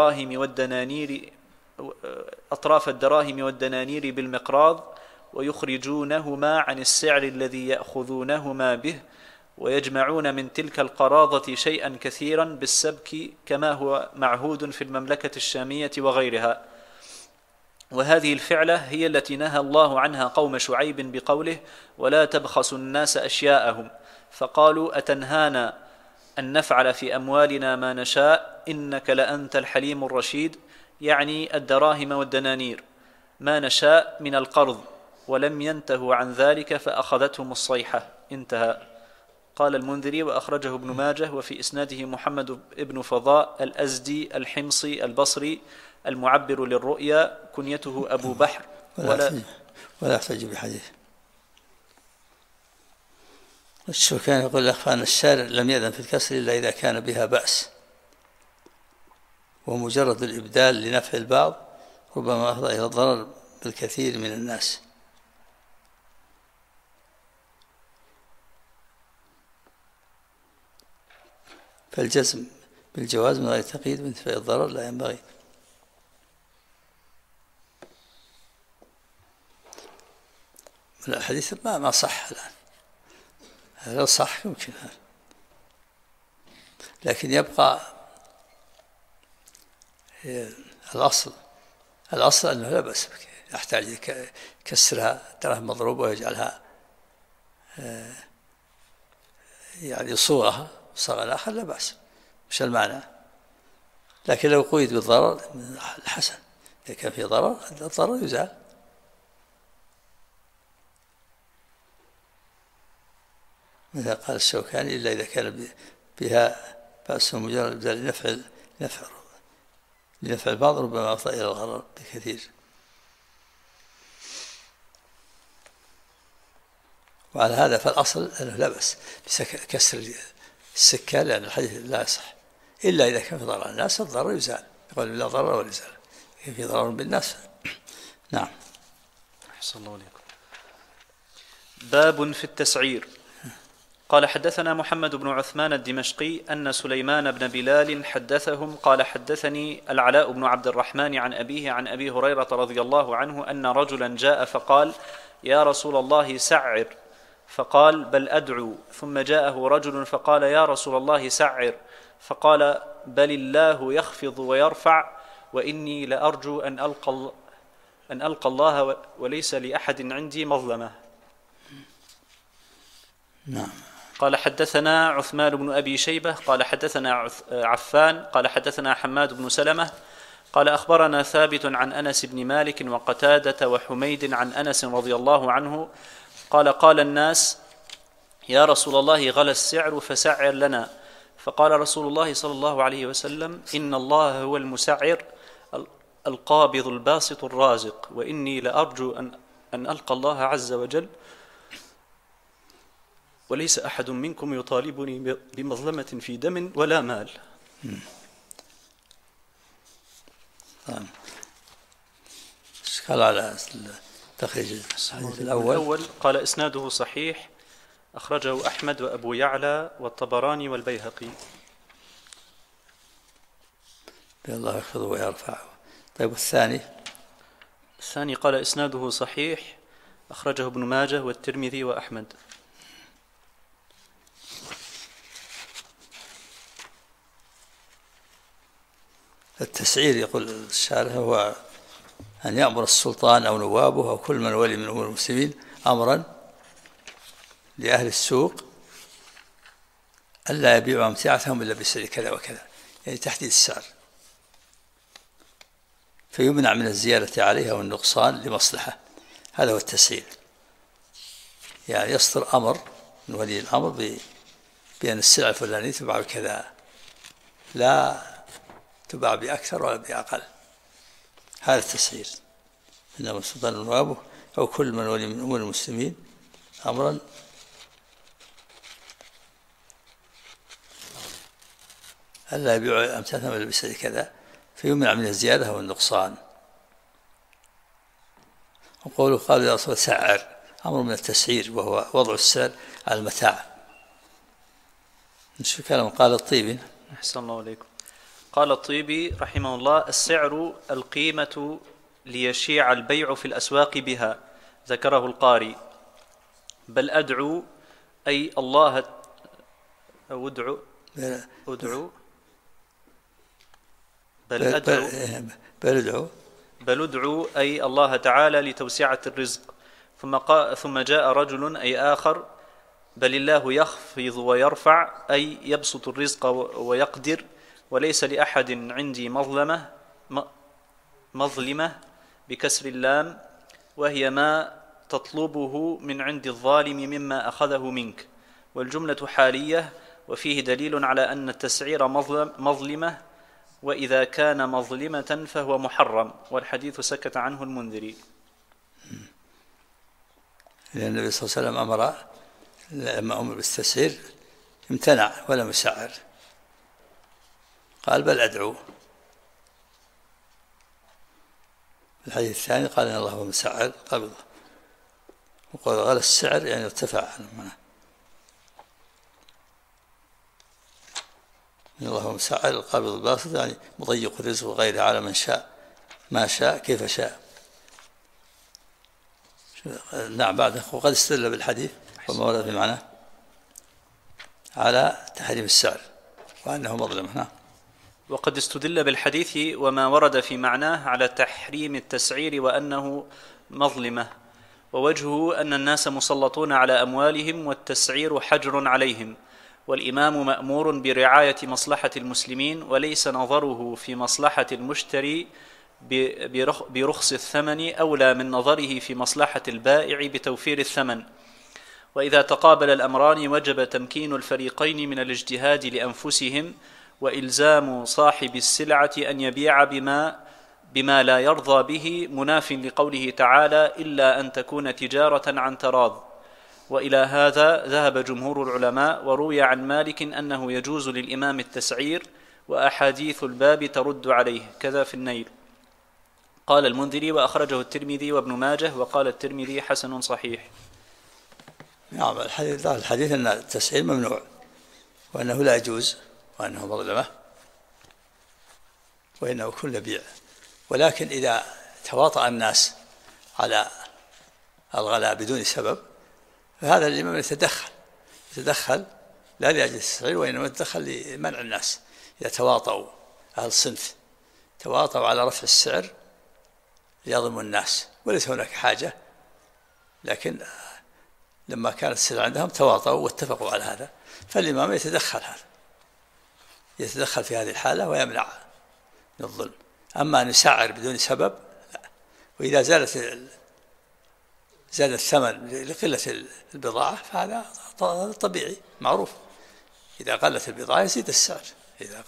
الدراهم والدنانير بالمقراض ويخرجونهما عن السعر الذي يأخذونهما به، ويجمعون من تلك القراضة شيئا كثيرا بالسبك كما هو معهود في المملكة الشامية وغيرها. وهذه الفعلة هي التي نهى الله عنها قوم شعيب بقوله: ولا تبخسوا الناس أشياءهم، فقالوا: أتنهانا أن نفعل في أموالنا ما نشاء إنك لأنت الحليم الرشيد، يعني الدراهم والدنانير، ما نشاء من القرض، ولم ينتهوا عن ذلك فأخذتهم الصيحة. انتهى. قال المنذري: وأخرجه ابن ماجه، وفي إسناده محمد ابن فضاء الأزدي الحمصي البصري المعبر للرؤيا، كنيته أبو بحر. ولا يحتج بحديث. الشوكاني يقول لك أن الشارع لم يأذن في الكسر إلا إذا كان بها بأس، ومجرد الإبدال لنفع البعض ربما أفضى إلى الضرر بالكثير من الناس. فالجزم بالجواز من غير تقييد بانتفاء الضرر لا ينبغي. الحديث ما صح الآن، لو صح يمكن، لكن يبقى الأصل أنه لا بأس، يحتاج يكسرها دراهم مضروبة ويجعلها يعني صورها صار آخر لا بأس، مش المعنى. لكن لو قيد بالضرر الحسن، إذا كان في ضرر الضرر يزال. مثل قال الشوكاني: إلا إذا كان بها بأس مجرد لنفع البعض ربما أفضى إلى الغرر بكثير. وعلى هذا فالأصل أنه لا بأس بكسر السكة، لأن الحديث لا يصح إلا إذا كان في ضرر الناس، الضرر يزال، يقول لا ضرر ولا يزال، في ضرر بالناس. نعم. أحسن الله عليكم. باب في التسعير. قال حدثنا محمد بن عثمان الدمشقي أن سليمان بن بلال حدثهم قال حدثني العلاء بن عبد الرحمن عن أبيه عن أبي هريرة رضي الله عنه أن رجلا جاء فقال يا رسول الله سعر، فقال بل أدعو. ثم جاءه رجل فقال يا رسول الله سعر، فقال بل الله يخفض ويرفع، وإني لأرجو أن ألقى الله وليس لأحد عندي مظلمة. نعم. قال حدثنا عثمان بن أبي شيبة قال حدثنا عفان قال حدثنا حماد بن سلمة قال أخبرنا ثابت عن أنس بن مالك وقتادة وحميد عن أنس رضي الله عنه قال قال الناس يا رسول الله غلى السعر فسعر لنا، فقال رسول الله صلى الله عليه وسلم إن الله هو المسعر القابض الباسط الرازق، وإني لأرجو أن ألقى الله عز وجل وليس أحد منكم يطالبني بمظلمة في دم ولا مال. قال على تخريج الحديث الأول قال إسناده صحيح أخرجه أحمد وأبو يعلى والطبراني والبيهقي. الله يخفض ويرفع. طيب الثاني قال إسناده صحيح أخرجه ابن ماجه والترمذي وأحمد. التسعير يقول الشارح هو أن يأمر السلطان أو نوابه أو كل من ولي من أمور المسلمين أمرا لأهل السوق ألا يبيعوا أمتعتهم إلا بسعر كذا وكذا، يعني تحديد السعر، فيمنع من الزيادة عليها والنقصان لمصلحة. هذا هو التسعير، يعني يصدر أمر من ولي الأمر بأن السلعة الفلانية تباع بكذا، لا تباع بأكثر ولا بأقل. هذا التسعير. إنما السلطان نوابه أو كل من ولي من أمور المسلمين أمرا ألا يبيعوا أمتعتهم إلا بسعر كذا، فيمنع من الزيادة والنقصان. وقوله قال يا رسول سعر أمر من التسعير، وهو وضع السعر على المتاع. نشوف كلام قال الطيبي. أحسن الله عليكم. قال الطيبي رحمه الله السعر القيمة ليشيع البيع في الأسواق بها، ذكره القاري. بل أدعو أي الله أو أدعو بل أدعو أي الله تعالى لتوسعة الرزق. ثم جاء رجل أي آخر بل الله يخفض ويرفع أي يبسط الرزق ويقدر، وليس لأحد عندي مظلمة بكسر اللام، وهي ما تطلبه من عند الظالم مما أخذه منك، والجملة حالية، وفيه دليل على أن التسعير مظلمة، وإذا كان مظلمة فهو محرم، والحديث سكت عنه المنذري. لأن النبي صلى الله عليه وسلم لما أمر بالتسعير امتنع ولم يسعر، قال بل أدعو. الحديث الثاني قال إن الله هو مسعر قبض، وقال غلى السعر يعني ارتفع عنه، إن الله هو مسعر القابض الباسط يعني مضيق الرزق وغيره على من شاء ما شاء كيف شاء. نعم. بعد وقد استدل بالحديث وما ورد في معناه على تحريم السعر وأنه مظلمة. نعم. وقد استدل بالحديث وما ورد في معناه على تحريم التسعير وأنه مظلمة، ووجهه أن الناس مسلطون على أموالهم والتسعير حجر عليهم، والإمام مأمور برعاية مصلحة المسلمين، وليس نظره في مصلحة المشتري برخص الثمن أولى من نظره في مصلحة البائع بتوفير الثمن. وإذا تقابل الأمران وجب تمكين الفريقين من الاجتهاد لأنفسهم، وإلزام صاحب السلعة أن يبيع بما لا يرضى به، مناف لقوله تعالى إلا أن تكون تجارة عن تراض. وإلى هذا ذهب جمهور العلماء، وروي عن مالك أنه يجوز للإمام التسعير، وأحاديث الباب ترد عليه، كذا في النيل. قال المنذري وأخرجه الترمذي وابن ماجه، وقال الترمذي حسن صحيح. نعم. الحديث أن التسعير ممنوع وأنه لا يجوز وأنه مظلمة وإنه كل بيع، ولكن إذا تواطأ الناس على الغلاء بدون سبب فهذا الإمام يتدخل لا لأجل التسعير وإنما يتدخل لمنع الناس. إذا تواطؤوا أهل الصنف تواطؤوا على رفع السعر ليظلموا الناس وليس هناك حاجة، لكن لما كانت السلع عندهم تواطؤوا واتفقوا على هذا، فالإمام يتدخل في هذه الحالة ويمنع من الظلم. أما أن يسعر بدون سبب لا. وإذا زاد الثمن لقلة البضاعة فهذا طبيعي معروف، إذا قلت البضاعة يزيد السعر، إذا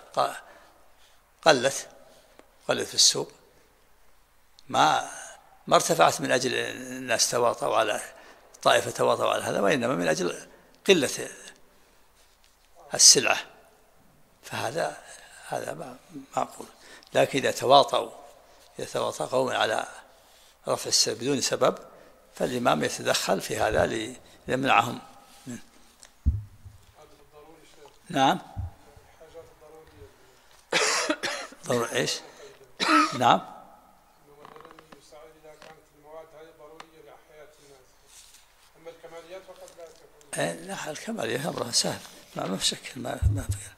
قلت في السوق ما ارتفعت من أجل الناس تواطؤوا على طائفة تواطؤوا على هذا، وإنما من أجل قلة السلعة، فهذا معقول. لكن إذا تواطؤ قوم على رفع السعر بدون سبب فالإمام يتدخل في هذا ليمنعهم. نعم. ضروري ايش؟ نعم. لا، الكماليات أمرها سهل ما في شك ما في.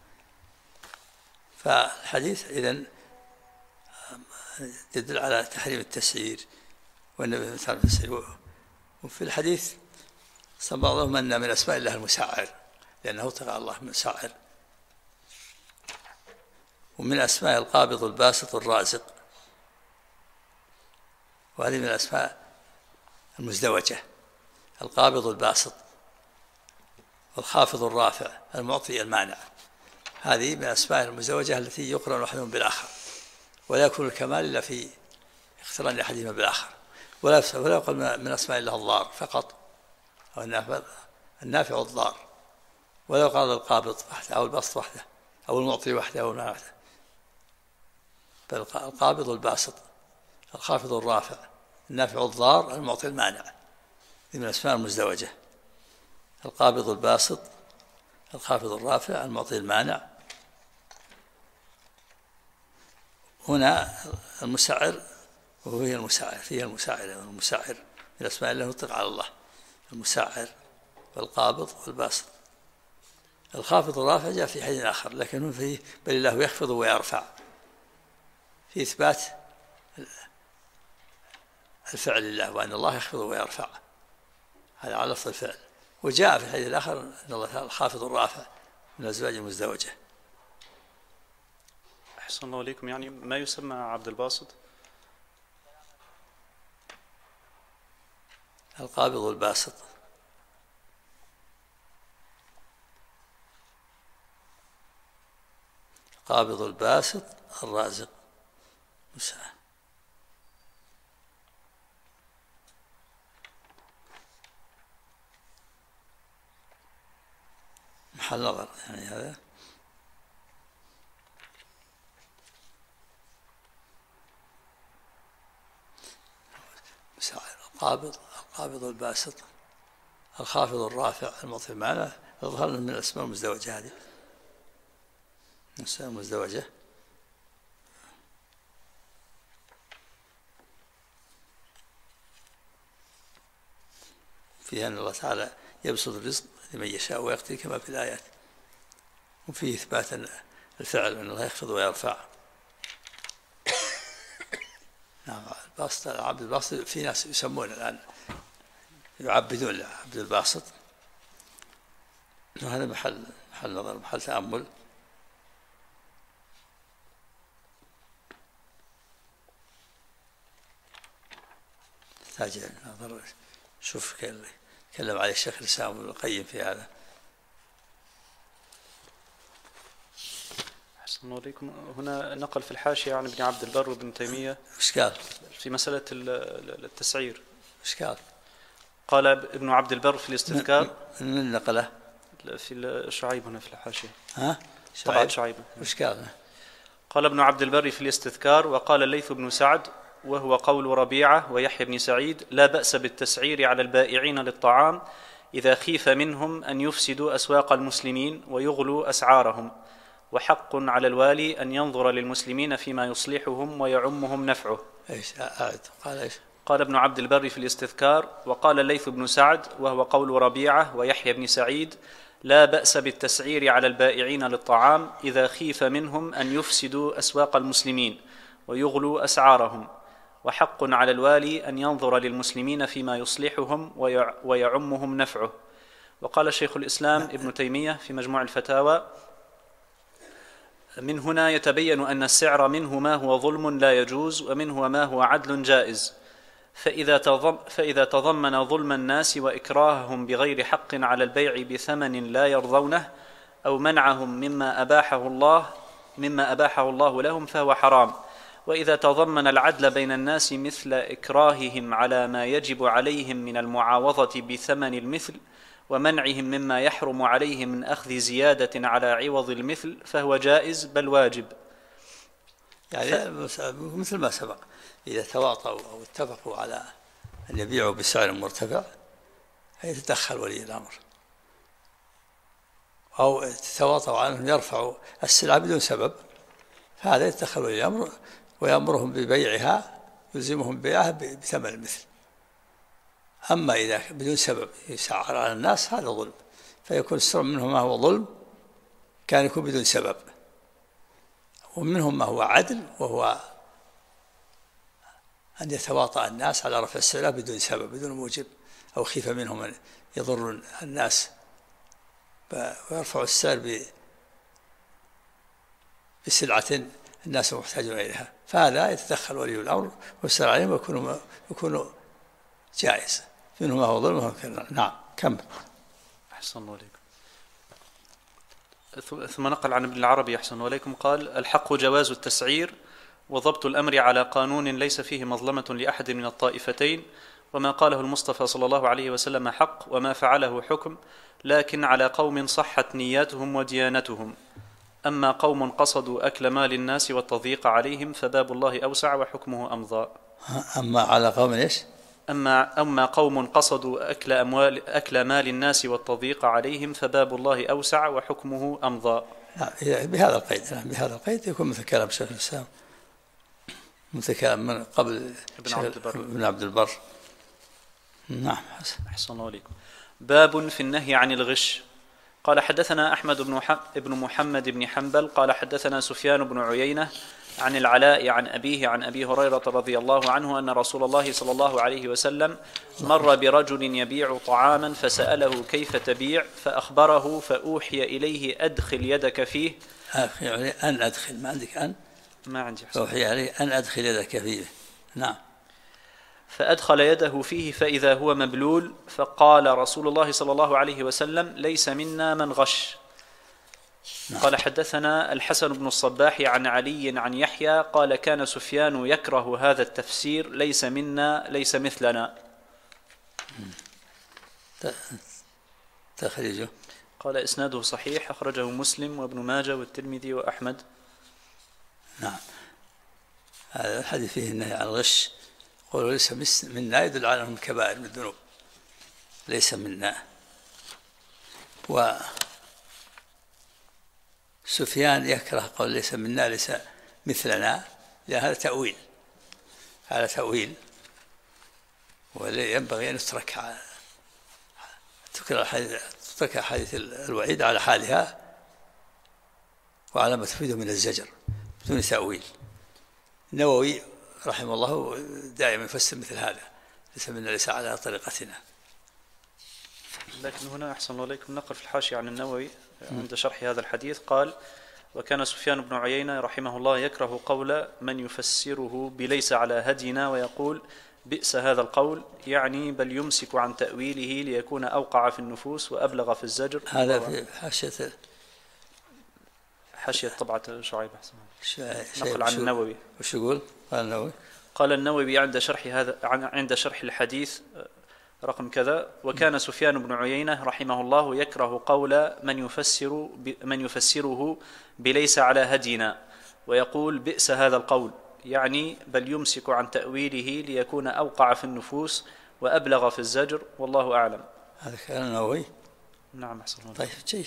فالحديث إذن يدل على تحريم التسعير والنبي مثال التسعير. وفي الحديث صلى الله عليه وسلم أن من أسماء الله المسعر، لأنه تقع الله مسعر. ومن أسماء القابض الباسط الرازق، وهذه من الأسماء المزدوجة، القابض الباسط والخافض الرافع المعطي المانع، هذه من الأسماء المزدوجة التي يقرن أحدهم بالآخر، ولا يكون الكمال إلا في اقتران أحدهما بالآخر، ولا يقل من أسماء الله الضار فقط أو النافع الضار، ولا يقال القابض وحده أو الباسط وحده أو المعطي وحده أو المانع وحده، بل القابض الباسط الخافض الرافع النافع الضار المعطي المانع، من الأسماء المزدوجة، القابض الباسط الخافض الرافع المعطي المانع. هنا المسعر وهي المسعر فيها المسعر من أسماء الله يطلق على الله، المسعر والقابض والباسط. الخافض الرافع جاء في حديث آخر، لكن فيه بل الله يخفض ويرفع، في إثبات الفعل لله وأن الله يخفض ويرفع، هذا على لفظ الفعل. وجاء في الحديث الآخر أن الله الخافض الرافع من الأزواج المزدوجة. أحسن الله إليكم. يعني ما يسمى عبد الباسط؟ القابض الباسط القابض الباسط الرازق محل نظر، يعني هذا القابض الباسط الخافض الرافع المعطي المعنى، يظهر من الأسماء المزدوجة، هذه الأسماء المزدوجة. فيها أن الله تعالى يبسط الرزق لمن يشاء ويقتل كما في الآيات، وفيه إثبات الفعل أن الله يخفض ويرفع. نعم. الباسط عبد الباسط في ناس يسمون الآن يعبدون عبد الباسط، وهذا محل نظر محل تأمل. تحتاج نظر. شوف تكلم عليه الشيخ الإسلام ابن القيم في هذا. أحسن الله إليكم. هنا نقل في الحاشية عن ابن عبد البر وابن تيمية إيش قال في مسألة التسعير؟ إيش قال؟ قال ابن عبد البر في الاستذكار. من نقله؟ في شعيب هنا في الحاشية. طبعا شعيب. إيش قال؟ قال ابن عبد البر في الاستذكار: وقال الليث بن سعد وهو قول ربيعة ويحيى بن سعيد: لا بأس بالتسعير على البائعين للطعام إذا خيف منهم أن يفسدوا أسواق المسلمين ويغلوا أسعارهم، وحق على الوالي أن ينظر للمسلمين فيما يصلحهم ويعمهم نفعه. قال ابن عبد البر في الاستذكار: وقال الليث بن سعد وهو قول ربيعة ويحيى بن سعيد: لا بأس بالتسعير على البائعين للطعام إذا خيف منهم أن يفسدوا أسواق المسلمين ويغلوا أسعارهم، وحق على الوالي أن ينظر للمسلمين فيما يصلحهم ويعمهم نفعه. وقال شيخ الإسلام ابن تيمية في مجموع الفتاوى: من هنا يتبين أن السعر منه ما هو ظلم لا يجوز، ومنه ما هو عدل جائز، فإذا تضمن ظلم الناس وإكراههم بغير حق على البيع بثمن لا يرضونه، أو منعهم مما أباحه الله لهم، فهو حرام. وإذا تضمن العدل بين الناس مثل إكراههم على ما يجب عليهم من المعاوضة بثمن المثل، ومنعهم مما يحرم عليهم من أخذ زيادة على عوض المثل، فهو جائز بل واجب. يعني مثل ما سبق، إذا تواطؤوا أو اتفقوا على أن يبيعوا بسعر مرتفع يتدخل ولي الأمر، أو تواطؤوا على أن يرفعوا السلعة بدون سبب، فهذا يتدخل ولي الأمر ويأمرهم ببيعها، يلزمهم بيعها بثمن المثل. أما إذا بدون سبب يسعر على الناس هذا ظلم، فيكون السر منهم ما هو ظلم كان يكون بدون سبب، ومنهم ما هو عدل وهو أن يتواطأ الناس على رفع السلعة بدون سبب بدون موجب، أو خيف منهم أن يضر الناس ويرفعوا السعر بسلعة الناس محتاجون إليها، فهذا يتدخل ولي الأمر ويسأل عليهم ويكون جائز. منهم ما هو ظلم وهو كذا. نعم كمل. أحسن الله عليكم. ثم نقل عن ابن العربي أحسن الله عليكم قال: الحق جواز التسعير وضبط الأمر على قانون ليس فيه مظلمة لأحد من الطائفتين، وما قاله المصطفى صلى الله عليه وسلم حق، وما فعله حكم، لكن على قوم صحت نياتهم وديانتهم. أما قوم قصدوا أكل مال الناس والتضييق عليهم فباب الله أوسع وحكمه أمضى. أما على قوم إيش؟ أما قوم قصدوا أكل مال الناس والتضييق عليهم فباب الله أوسع وحكمه أمضى. بهذا القيد يكون مثل كلام شيخ الإسلام، مثل كلام من قبل ابن عبد البر. نعم. أحسن الله عليكم. باب في النهي عن الغش. قال: حدثنا أحمد بن محمد بن حنبل قال: حدثنا سفيان بن عيينة عن العلاء عن أبيه عن أبي هريرة رضي الله عنه أن رسول الله صلى الله عليه وسلم مر برجل يبيع طعاما فسأله: كيف تبيع؟ فأخبره، فأوحي إليه: أدخل يدك فيه. أن أدخل، ما عندك أن؟ ما عندي. فأوحي عليه أن أدخل يدك فيه. نعم. فأدخل يده فيه فإذا هو مبلول، فقال رسول الله صلى الله عليه وسلم: ليس منا من غش. نعم. قال: حدثنا الحسن بن الصباح عن علي عن يحيى قال: كان سفيان يكره هذا التفسير: ليس منا ليس مثلنا. تخريجه. قال: إسناده صحيح، أخرجه مسلم وابن ماجه والترمذي وأحمد. نعم. هذا الحديث فيه النهي عن الغش، قولوا ليس منا يدل على أنهم كبائر من الذنوب، ليس منا. وسفيان يكره قول ليس منا ليس مثلنا، لأن هذا تأويل، وينبغي أن تترك حديث الوعيد على حالها وعلى ما تفيده من الزجر بدون تأويل. النووي رحمه الله دائما يفسر مثل هذا: ليس منا ليس على طريقتنا. لكن هنا أحسن الله عليكم نقل في الحاشية عن النووي عند شرح هذا الحديث قال: وكان سفيان بن عيينة رحمه الله يكره قول من يفسره بليس على هدينا، ويقول: بئس هذا القول، يعني بل يمسك عن تأويله ليكون أوقع في النفوس وأبلغ في الزجر. هذا في حاشية طبعة شعيب أحسن نقل عن النووي. وش يقول النووي؟ قال النووي عند شرح الحديث رقم كذا: وكان سفيان بن عيينة رحمه الله يكره قول من يفسره بليس على هدينا، ويقول: بئس هذا القول، يعني بل يمسك عن تأويله ليكون أوقع في النفوس وأبلغ في الزجر، والله أعلم. هذا كلام النووي. نعم أحسن الله. طيب جيد.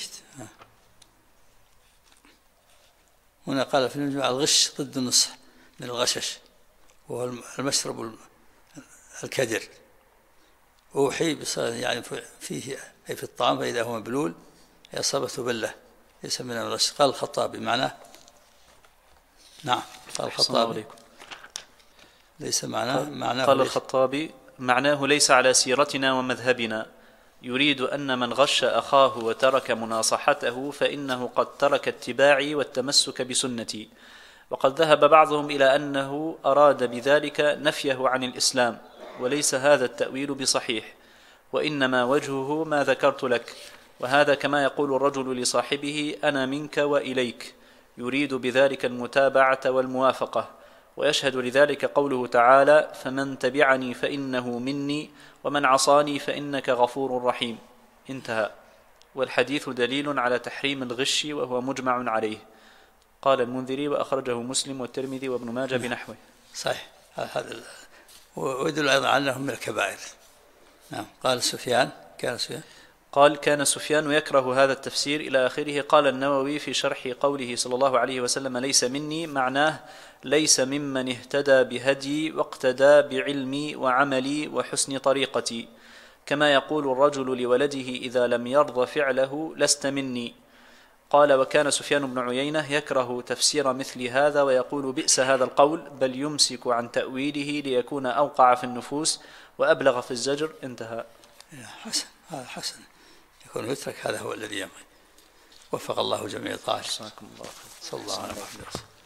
هنا قال في المجموع الغش ضد النصح من الغشش، وهو المشرب الكدر، أوحي يعني فيه أي في الطعام فإذا هو مبلول إصابته بلة ليس من الغش. قال الخطابي معناه، نعم قال الخطابي ليس معناه قال الخطابي معناه ليس على سيرتنا ومذهبنا، يريد أن من غش أخاه وترك مناصحته فإنه قد ترك اتباعي والتمسك بسنتي. وقد ذهب بعضهم إلى أنه أراد بذلك نفيه عن الإسلام، وليس هذا التأويل بصحيح، وإنما وجهه ما ذكرت لك، وهذا كما يقول الرجل لصاحبه أنا منك وإليك، يريد بذلك المتابعة والموافقة. ويشهد لذلك قوله تعالى فمن تبعني فإنه مني ومن عصاني فإنك غفور رحيم، انتهى. والحديث دليل على تحريم الغش وهو مجمع عليه. قال المنذري وأخرجه مسلم والترمذي وابن ماجه بنحوه. صحيح هذا، ويدل أيضا على أنه من الكبائر. نعم. قال سفيان كان سفيان يكره هذا التفسير إلى آخره. قال النووي في شرح قوله صلى الله عليه وسلم ليس مني، معناه ليس ممن اهتدى بهدي واقتدى بعلمي وعملي وحسن طريقتي، كما يقول الرجل لولده إذا لم يرض فعله لست مني. قال وكان سفيان بن عيينة يكره تفسير مثل هذا ويقول بئس هذا القول، بل يمسك عن تأويله ليكون أوقع في النفوس وأبلغ في الزجر، انتهى. حسن، هذا حسن، يكون يترك، هذا هو الذي ينبغي. وفق الله جميع الطاعات. جزاكم الله خير. صلى الله عليه وسلم.